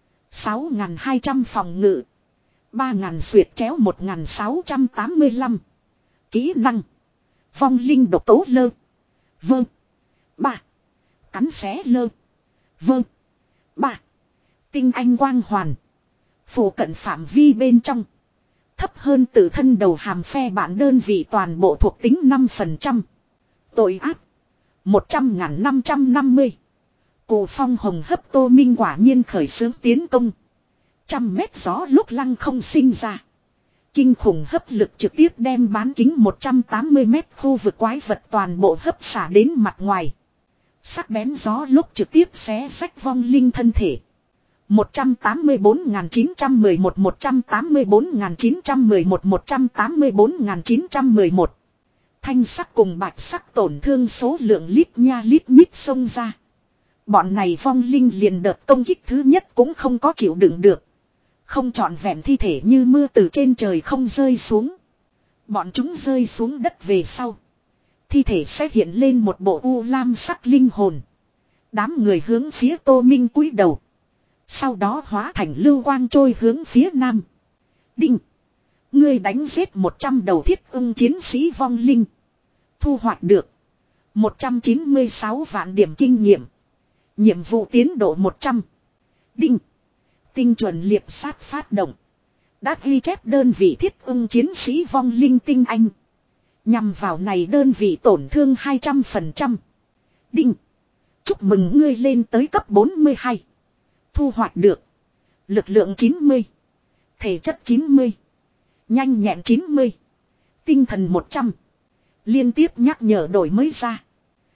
sáu nghìn hai trăm phòng ngự. ba nghìn xuyệt chéo một nghìn sáu trăm tám mươi lăm. Kỹ năng. Vong linh độc tố lơ. Vâng. ba. Cắn xé lơ. Vâng. ba. Tinh anh quang hoàn. Phủ cận phạm vi bên trong. Thấp hơn tự thân đầu hàm phe bạn đơn vị toàn bộ thuộc tính năm phần trăm. Tội ác. một trăm ngàn năm trăm năm mươi. Cụ phong hồng hấp Tô Minh quả nhiên khởi xướng tiến công. Trăm mét gió lúc lăng không sinh ra. Kinh khủng hấp lực trực tiếp đem bán kính một trăm tám mươi mét khu vực quái vật toàn bộ hấp xả đến mặt ngoài. Sắc bén gió lúc trực tiếp xé rách vong linh thân thể. một trăm tám mươi bốn nghìn chín trăm mười một, một trăm tám mươi bốn nghìn chín trăm mười một, một trăm tám mươi bốn nghìn chín trăm mười một. Thanh sắc cùng bạch sắc tổn thương số lượng lít nha lít nhít xông ra. Bọn này vong linh liền đợt công kích thứ nhất cũng không có chịu đựng được. Không trọn vẹn thi thể như mưa từ trên trời không rơi xuống. Bọn chúng rơi xuống đất về sau. Thi thể sẽ hiện lên một bộ u lam sắc linh hồn. Đám người hướng phía Tô Minh cúi đầu. Sau đó hóa thành lưu quang trôi hướng phía nam. Đinh. Ngươi đánh giết một trăm đầu Thiết Ưng chiến sĩ vong linh. Thu hoạch được một trăm chín mươi sáu vạn điểm kinh nghiệm. Nhiệm vụ tiến độ một trăm. Đinh. Tinh chuẩn liệp sát phát động. Đã ghi chép đơn vị Thiết Ưng chiến sĩ vong linh tinh anh. Nhằm vào này đơn vị tổn thương hai trăm phần trăm. Đinh. Chúc mừng ngươi lên tới cấp bốn mươi hai. Thu hoạch được. Lực lượng chín mươi. Thể chất chín mươi. Nhanh nhẹn chín mươi. Tinh thần một trăm. Liên tiếp nhắc nhở đổi mới ra.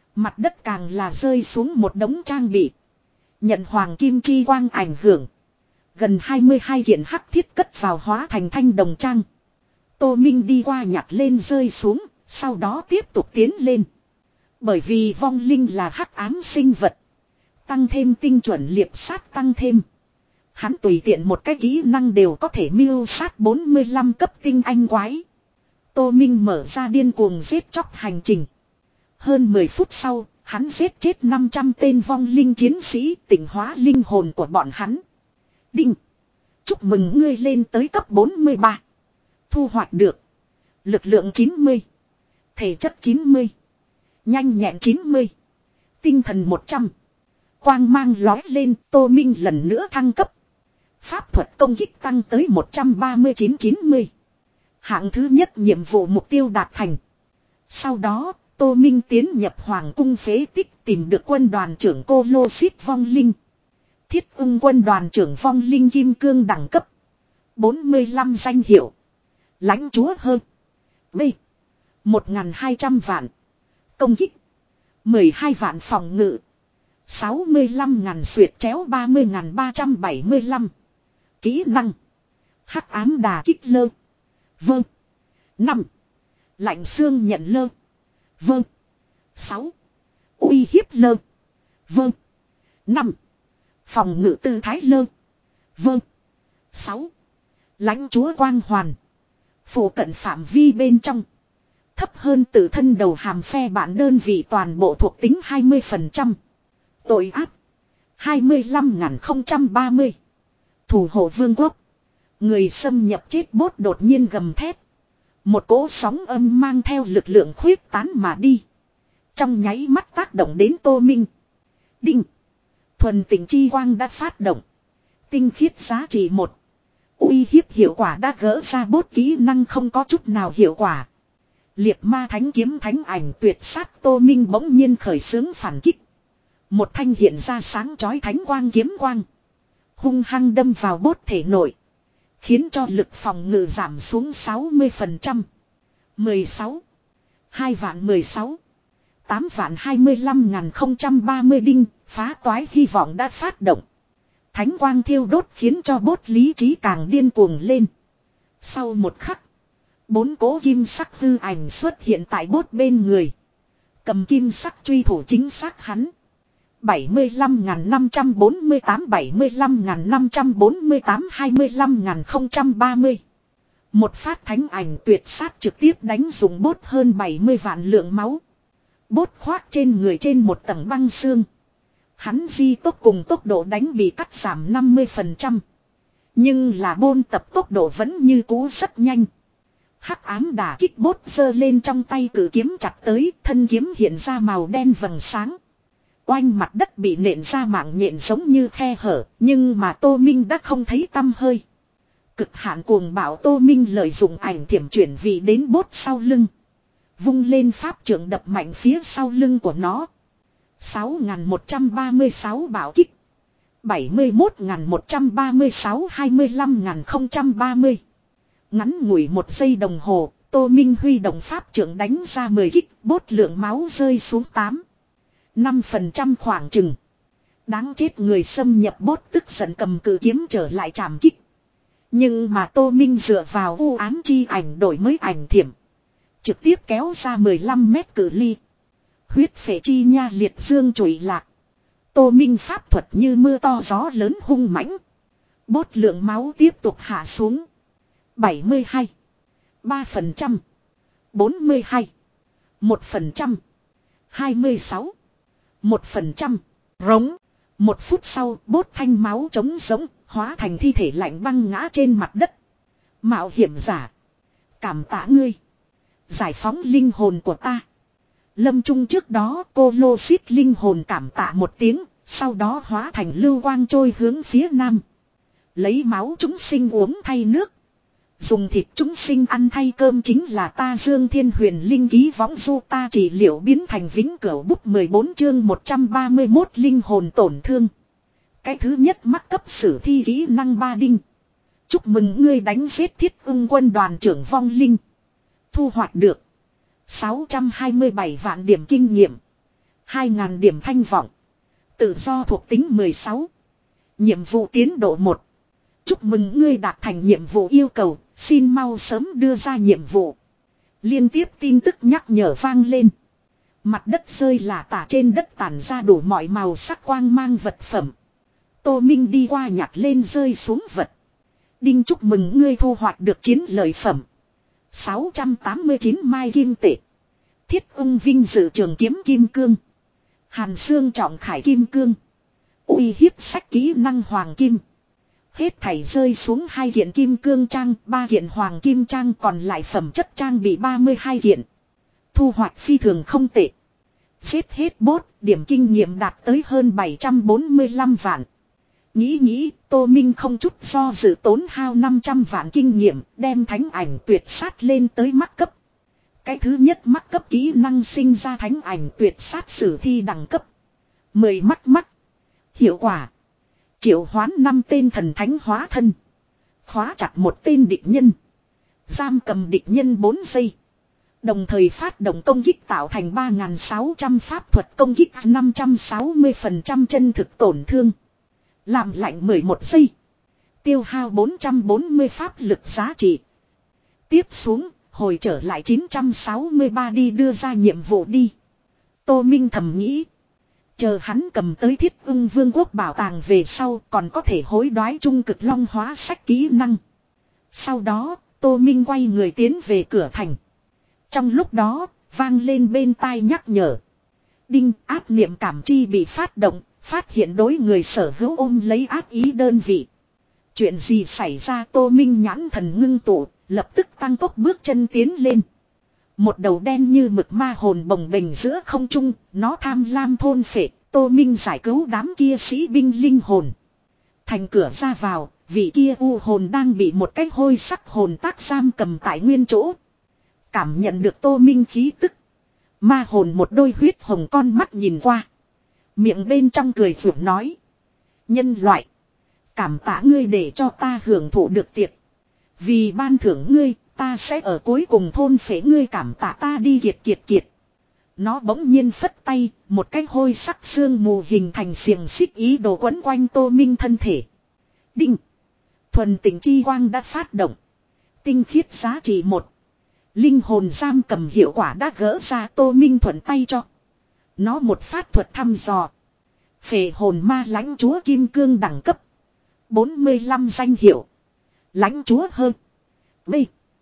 Mặt đất càng là rơi xuống một đống trang bị. Nhận hoàng kim chi quang ảnh hưởng. Gần hai mươi hai kiện hắc thiết cất vào hóa thành thanh đồng trang. Tô Minh đi qua nhặt lên rơi xuống, sau đó tiếp tục tiến lên. Bởi vì vong linh là hắc ám sinh vật. Tăng thêm tinh chuẩn liệp sát tăng thêm. Hắn tùy tiện một cái kỹ năng đều có thể mưu sát bốn mươi lăm cấp tinh anh quái. Tô Minh mở ra điên cuồng giết chóc hành trình. Hơn mười phút sau, hắn giết chết năm trăm tên vong linh chiến sĩ, tỉnh hóa linh hồn của bọn hắn. Đinh! Chúc mừng ngươi lên tới cấp bốn mươi ba. Thu hoạch được. Lực lượng chín mươi. Thể chất chín mươi. Nhanh nhẹn chín mươi. Tinh thần một trăm. Quang mang lói lên, Tô Minh lần nữa thăng cấp. Pháp thuật công kích tăng tới một trăm ba mươi chín chín mươi. Hạng thứ nhất nhiệm vụ mục tiêu đạt thành. Sau đó, Tô Minh tiến nhập hoàng cung phế tích tìm được quân đoàn trưởng Cô Lô Xít Vong Linh. Thiết ưng quân đoàn trưởng Vong Linh Kim Cương đẳng cấp. bốn mươi lăm danh hiệu. Lãnh chúa hơn. B. một nghìn hai trăm vạn. Công kích. mười hai vạn phòng ngự. sáu mươi lăm ngàn xuyệt chéo ba mươi ngàn ba trăm bảy mươi lăm. Kỹ năng. Hắc ám đà kích lơ. Vâng. năm. Lạnh xương nhận lơ. Vâng. sáu. Uy hiếp lơ. Vâng. năm. Phòng ngự tư thái lơ. Vâng. sáu. Lãnh chúa quang hoàn. Phủ cận phạm vi bên trong. Thấp hơn tự thân đầu hàm phe bản đơn vị toàn bộ thuộc tính hai mươi phần trăm. Tội ác. hai mươi lăm nghìn không trăm ba mươi. Thủ hộ vương quốc. Người xâm nhập chết bốt đột nhiên gầm thét. Một cỗ sóng âm mang theo lực lượng khuyết tán mà đi. Trong nháy mắt tác động đến Tô Minh. Đinh. Thuần tình chi quang đã phát động. Tinh khiết giá trị một. Uy hiếp hiệu quả đã gỡ ra bốt kỹ năng không có chút nào hiệu quả. Liệt ma thánh kiếm thánh ảnh tuyệt sát Tô Minh bỗng nhiên khởi xướng phản kích. Một thanh hiện ra sáng chói thánh quang kiếm quang. Hung hăng đâm vào bốt thể nội. Khiến cho lực phòng ngự giảm xuống sáu mươi phần trăm. mười sáu. hai vạn mười sáu. tám vạn hai mươi lăm nghìn không trăm ba mươi đinh. Phá toái hy vọng đã phát động. Thánh quang thiêu đốt khiến cho bốt lý trí càng điên cuồng lên. Sau một khắc. Bốn cố kim sắc hư ảnh xuất hiện tại bốt bên người. Cầm kim sắc truy thủ chính xác hắn. bảy mươi lăm nghìn năm trăm bốn mươi tám, bảy mươi lăm nghìn năm trăm bốn mươi tám, hai mươi lăm nghìn không trăm ba mươi. Một phát thánh ảnh tuyệt sát trực tiếp đánh dùng bốt hơn bảy mươi vạn lượng máu. Bốt khoác trên người trên một tầng băng xương. Hắn di tốc cùng tốc độ đánh bị cắt giảm năm mươi phần trăm. Nhưng là bôn tập tốc độ vẫn như cũ rất nhanh. Hắc ám đả kích bốt giơ lên trong tay cử kiếm chặt tới, thân kiếm hiện ra màu đen vầng sáng. Oanh mặt đất bị nện ra mạng nhện giống như khe hở, nhưng mà Tô Minh đã không thấy tăm hơi. Cực hạn cuồng bạo Tô Minh lợi dụng ảnh thiểm chuyển vị đến bốt sau lưng. Vung lên pháp trưởng đập mạnh phía sau lưng của nó. sáu nghìn một trăm ba mươi sáu bảo kích. bảy mươi mốt nghìn một trăm ba mươi sáu, hai mươi lăm nghìn không trăm ba mươi. Ngắn ngủi một giây đồng hồ, Tô Minh huy động pháp trưởng đánh ra mười kích, bốt lượng máu rơi xuống tám. năm phần trăm khoảng chừng. Đáng chết người xâm nhập bốt tức giận cầm cự kiếm trở lại trảm kích. Nhưng mà Tô Minh dựa vào u ám chi ảnh đổi mới ảnh thiểm. Trực tiếp kéo ra mười lăm mét cự ly. Huyết phệ chi nha liệt dương trụy lạc. Tô Minh pháp thuật như mưa to gió lớn hung mãnh. Bốt lượng máu tiếp tục hạ xuống. bảy mươi hai. ba phần trăm. bốn mươi hai. một phần trăm. hai mươi sáu. một phần trăm. Rống. Một phút sau bốt thanh máu trống giống hóa thành thi thể lạnh băng ngã trên mặt đất. Mạo hiểm giả. Cảm tạ ngươi. Giải phóng linh hồn của ta. Lâm chung trước đó cô lô xít linh hồn cảm tạ một tiếng. Sau đó hóa thành lưu quang trôi hướng phía nam. Lấy máu chúng sinh uống thay nước. Dùng thịt chúng sinh ăn thay cơm chính là ta Dương Thiên Huyền Linh ký võng du ta trị liệu biến thành vĩnh cửu bút mười bốn chương một trăm ba mươi mốt linh hồn tổn thương. Cái thứ nhất mắc cấp sử thi kỹ năng ba đinh. Chúc mừng ngươi đánh giết thiết ưng quân đoàn trưởng vong linh. Thu hoạch được sáu trăm hai mươi bảy vạn điểm kinh nghiệm. hai nghìn điểm thanh vọng. Tự do thuộc tính mười sáu. Nhiệm vụ tiến độ một. Chúc mừng ngươi đạt thành nhiệm vụ yêu cầu, xin mau sớm đưa ra nhiệm vụ. Liên tiếp tin tức nhắc nhở vang lên. Mặt đất rơi lả tả, trên đất tản ra đủ mọi màu sắc quang mang vật phẩm. Tô Minh đi qua nhặt lên rơi xuống vật. Đinh, chúc mừng ngươi thu hoạch được chiến lợi phẩm. sáu trăm tám mươi chín mai kim tệ. Thiết ung vinh dự trường kiếm kim cương. Hàn xương trọng khải kim cương. Uy hiếp sách kỹ năng hoàng kim. Hết thảy rơi xuống hai kiện kim cương trang, ba kiện hoàng kim trang, còn lại phẩm chất trang bị ba mươi hai kiện. Thu hoạch phi thường không tệ. Giết hết bốt, điểm kinh nghiệm đạt tới hơn bảy trăm bốn mươi lăm vạn. Nghĩ nghĩ, Tô Minh không chút do dự tốn hao năm trăm vạn kinh nghiệm, đem thánh ảnh tuyệt sát lên tới mắt cấp. Cái thứ nhất mắt cấp kỹ năng sinh ra thánh ảnh tuyệt sát sử thi đẳng cấp. mười mắt mắt. Hiệu quả. Triệu hoán năm tên thần thánh hóa thân. Khóa chặt một tên địch nhân. Giam cầm địch nhân bốn giây. Đồng thời phát động công kích tạo thành ba nghìn sáu trăm pháp thuật công kích, năm trăm sáu mươi phần trăm chân thực tổn thương. Làm lạnh mười một giây. Tiêu hao bốn trăm bốn mươi pháp lực giá trị. Tiếp xuống, hồi trở lại chín trăm sáu mươi ba đi đưa ra nhiệm vụ đi. Tô Minh thầm nghĩ. Chờ hắn cầm tới Thiết Ưng Vương quốc bảo tàng về sau còn có thể hối đoái trung cực long hóa sách kỹ năng. Sau đó, Tô Minh quay người tiến về cửa thành. Trong lúc đó, vang lên bên tai nhắc nhở. Đinh, ác niệm cảm chi bị phát động, phát hiện đối người sở hữu ôm lấy ác ý đơn vị. Chuyện gì xảy ra? Tô Minh nhãn thần ngưng tụ, lập tức tăng tốc bước chân tiến lên. Một đầu đen như mực ma hồn bồng bềnh giữa không trung, nó tham lam thôn phệ. Tô Minh giải cứu đám kia sĩ binh linh hồn. Thành cửa ra vào, vị kia u hồn đang bị một cái hôi sắc hồn tác giam cầm tại nguyên chỗ. Cảm nhận được Tô Minh khí tức. Ma hồn một đôi huyết hồng con mắt nhìn qua. Miệng bên trong cười phượng nói. Nhân loại. Cảm tạ ngươi để cho ta hưởng thụ được tiệc. Vì ban thưởng ngươi, ta sẽ ở cuối cùng thôn phế ngươi, cảm tạ ta đi, kiệt kiệt kiệt. Nó bỗng nhiên phất tay, một cái hôi sắc xương mù hình thành xiềng xích ý đồ quấn quanh Tô Minh thân thể. Đinh. Thuần tình chi quang đã phát động. Tinh khiết giá trị một. Linh hồn giam cầm hiệu quả đã gỡ ra. Tô Minh thuận tay cho nó một phát thuật thăm dò. Phệ hồn ma lãnh chúa kim cương đẳng cấp bốn mươi lăm danh hiệu. Lãnh chúa hơn B.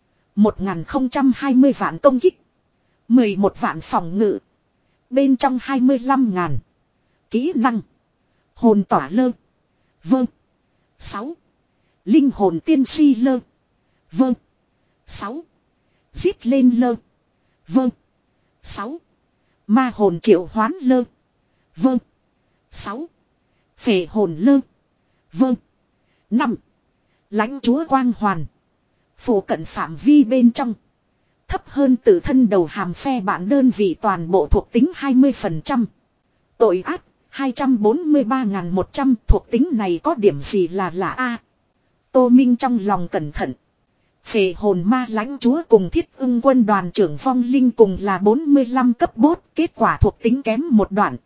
một nghìn không trăm hai mươi vạn công kích, mười một vạn phòng ngự. Bên trong hai mươi lăm ngàn. Kỹ năng. Hồn tỏa lơ. Vâng. sáu. Linh hồn tiên si lơ. Vâng. sáu. Giết lên lơ. Vâng. sáu. Ma hồn triệu hoán lơ. Vâng. sáu. Phệ hồn lơ. Vâng. năm. Lãnh chúa quang hoàn. Phủ cận phạm vi bên trong. Thấp hơn tự thân đầu hàm phe bạn đơn vị toàn bộ thuộc tính hai mươi phần trăm. Tội ác hai trăm bốn mươi ba nghìn một trăm. Thuộc tính này có điểm gì là lạ a? Tô Minh trong lòng cẩn thận. Phệ hồn ma lãnh chúa cùng Thiết Ưng quân đoàn trưởng vong linh cùng là bốn mươi lăm cấp bốt. Kết quả thuộc tính kém một đoạn.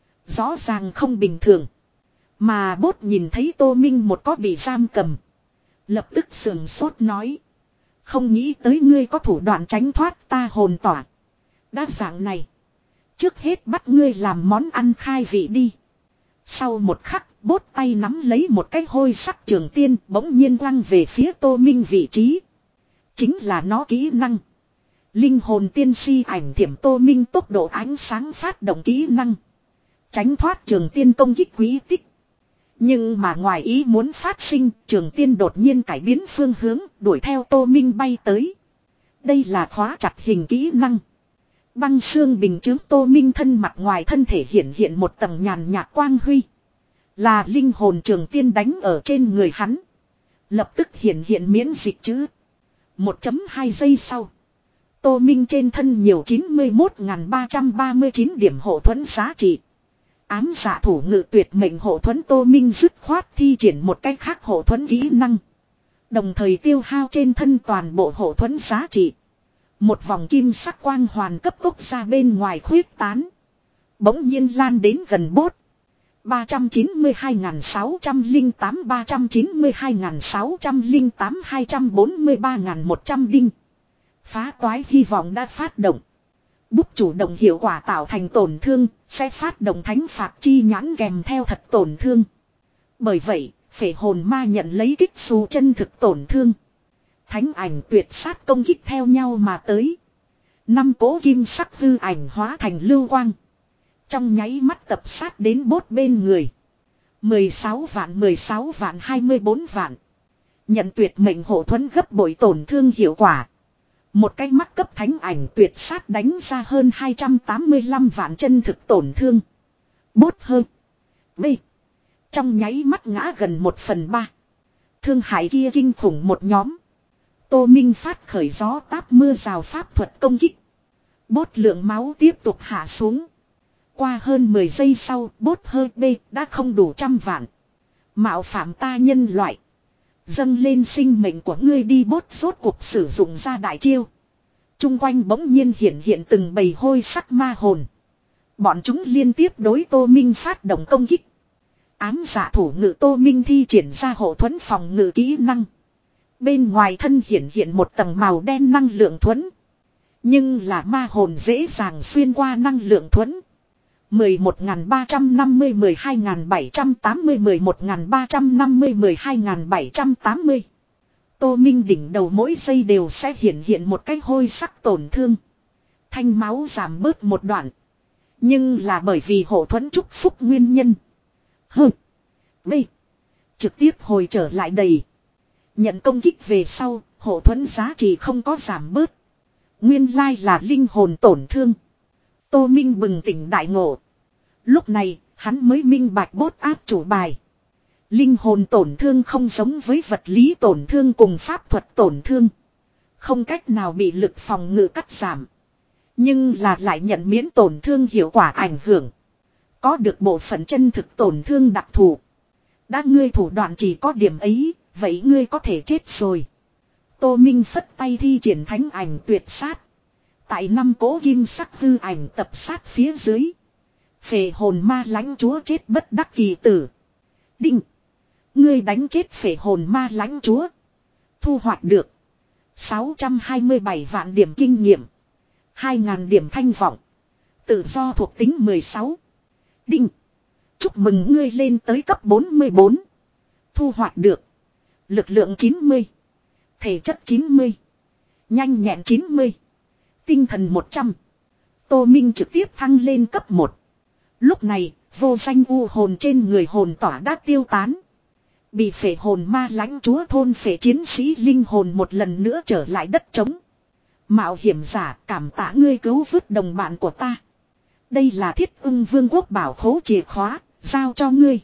Rõ ràng không bình thường. Mà bốt nhìn thấy Tô Minh một có bị giam cầm. Lập tức sườn sốt nói. Không nghĩ tới ngươi có thủ đoạn tránh thoát ta hồn tỏa. Đã dạng này. Trước hết bắt ngươi làm món ăn khai vị đi. Sau một khắc, bốt tay nắm lấy một cái hôi sắc trường tiên bỗng nhiên quăng về phía Tô Minh vị trí. Chính là nó kỹ năng. Linh hồn tiên si ảnh thiểm. Tô Minh tốc độ ánh sáng phát động kỹ năng. Tránh thoát trường tiên công kích quý tích. Nhưng mà ngoài ý muốn phát sinh, trường tiên đột nhiên cải biến phương hướng, đuổi theo Tô Minh bay tới. Đây là khóa chặt hình kỹ năng. Băng xương bình chứng. Tô Minh thân mặt ngoài thân thể hiện hiện một tầng nhàn nhạt quang huy. Là linh hồn trường tiên đánh ở trên người hắn. Lập tức hiện hiện miễn dịch chữ. một phẩy hai giây sau. Tô Minh trên thân nhiều chín mươi mốt nghìn ba trăm ba mươi chín điểm hộ thuẫn giá trị. Ám dạ thủ ngự tuyệt mệnh hộ thuẫn. Tô Minh dứt khoát thi triển một cách khác hộ thuẫn kỹ năng. Đồng thời tiêu hao trên thân toàn bộ hộ thuẫn giá trị. Một vòng kim sắc quang hoàn cấp tốc ra bên ngoài khuyết tán. Bỗng nhiên lan đến gần bốt. ba trăm chín mươi hai nghìn sáu trăm lẻ tám ba trăm chín mươi hai nghìn sáu trăm lẻ tám hai trăm bốn mươi ba nghìn một trăm đinh. Phá toái hy vọng đã phát động. Bút chủ động hiệu quả tạo thành tổn thương, sẽ phát động thánh phạt chi nhãn kèm theo thật tổn thương. Bởi vậy, phệ hồn ma nhận lấy kích xù chân thực tổn thương. Thánh ảnh tuyệt sát công kích theo nhau mà tới. Năm cỗ kim sắc hư ảnh hóa thành lưu quang. Trong nháy mắt tập sát đến bốt bên người. mười sáu vạn mười sáu vạn hai mươi bốn vạn. Nhận tuyệt mệnh hộ thuẫn gấp bội tổn thương hiệu quả. Một cái mắt cấp thánh ảnh tuyệt sát đánh ra hơn hai trăm tám mươi lăm vạn chân thực tổn thương. Bốt hơn. B. Trong nháy mắt ngã gần một phần ba. Thương hại kia kinh khủng một nhóm. Tô Minh phát khởi gió táp mưa rào pháp thuật công kích. Bốt lượng máu tiếp tục hạ xuống. Qua hơn mười giây sau, bốt hơi B đã không đủ trăm vạn. Mạo phạm ta nhân loại. Dâng lên sinh mệnh của ngươi đi, bốt rốt cuộc sử dụng ra đại chiêu. Trung quanh bỗng nhiên hiện hiện từng bầy hôi sắc ma hồn. Bọn chúng liên tiếp đối Tô Minh phát động công kích. Ám giả thủ ngự Tô Minh thi triển ra hộ thuẫn phòng ngự kỹ năng. Bên ngoài thân hiện hiện một tầng màu đen năng lượng thuẫn. Nhưng là ma hồn dễ dàng xuyên qua năng lượng thuẫn. mười một nghìn ba trăm năm mươi mười hai nghìn bảy trăm tám mươi mười một nghìn ba trăm năm mươi mười hai nghìn bảy trăm tám mươi. Tô Minh đỉnh đầu mỗi giây đều sẽ hiện hiện một cái hôi sắc tổn thương. Thanh máu giảm bớt một đoạn. Nhưng là bởi vì hộ thuẫn chúc phúc nguyên nhân. Hừ. B. Trực tiếp hồi trở lại đầy. Nhận công kích về sau, hộ thuẫn giá trị không có giảm bớt. Nguyên lai là linh hồn tổn thương. Tô Minh bừng tỉnh đại ngộ. Lúc này, hắn mới minh bạch bốt áp chủ bài. Linh hồn tổn thương không giống với vật lý tổn thương cùng pháp thuật tổn thương. Không cách nào bị lực phòng ngự cắt giảm. Nhưng là lại nhận miễn tổn thương hiệu quả ảnh hưởng. Có được bộ phận chân thực tổn thương đặc thù. Đã ngươi thủ đoạn chỉ có điểm ấy, vậy ngươi có thể chết rồi. Tô Minh phất tay thi triển thánh ảnh tuyệt sát. Tại năm cỗ kim sắc hư ảnh tập sát phía dưới. Phệ hồn ma lãnh chúa chết bất đắc kỳ tử. Đinh. Ngươi đánh chết phệ hồn ma lãnh chúa. Thu hoạch được. sáu trăm hai mươi bảy vạn điểm kinh nghiệm. hai nghìn điểm thanh vọng. Tự do thuộc tính mười sáu. Đinh. Chúc mừng ngươi lên tới cấp bốn mươi bốn. Thu hoạch được. Lực lượng chín mươi. Thể chất chín mươi. Nhanh nhẹn chín mươi. Tinh thần một trăm. Tô Minh trực tiếp thăng lên cấp một. Lúc này, vô danh u hồn trên người hồn tỏa đã tiêu tán. Bị phệ hồn ma lãnh chúa thôn phệ chiến sĩ linh hồn một lần nữa trở lại đất trống. Mạo hiểm giả, cảm tạ ngươi cứu vớt đồng bạn của ta. Đây là Thiết Ưng Vương quốc bảo khố chìa khóa, giao cho ngươi.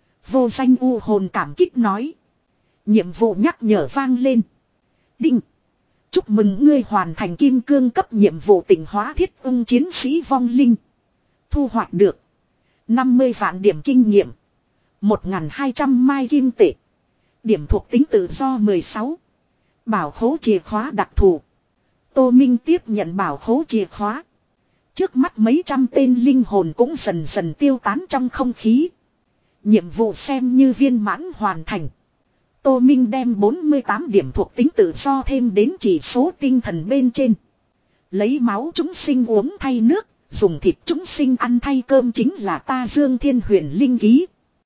Vô danh u hồn cảm kích nói. Nhiệm vụ nhắc nhở vang lên. Đinh. Chúc mừng ngươi hoàn thành kim cương cấp nhiệm vụ tỉnh hóa Thiết Ưng chiến sĩ vong linh. Thu hoạch được năm mươi vạn điểm kinh nghiệm. một nghìn hai trăm mai kim tệ. Điểm thuộc tính tự do mười sáu. Bảo khố chìa khóa đặc thù. Tô Minh tiếp nhận bảo khố chìa khóa. Trước mắt mấy trăm tên linh hồn cũng dần dần tiêu tán trong không khí. Nhiệm vụ xem như viên mãn hoàn thành. Tô Minh đem bốn mươi tám điểm thuộc tính tự do thêm đến chỉ số tinh thần bên trên. Lấy máu chúng sinh uống thay nước, dùng thịt chúng sinh ăn thay cơm chính là ta Dương Thiên Huyền linh ký.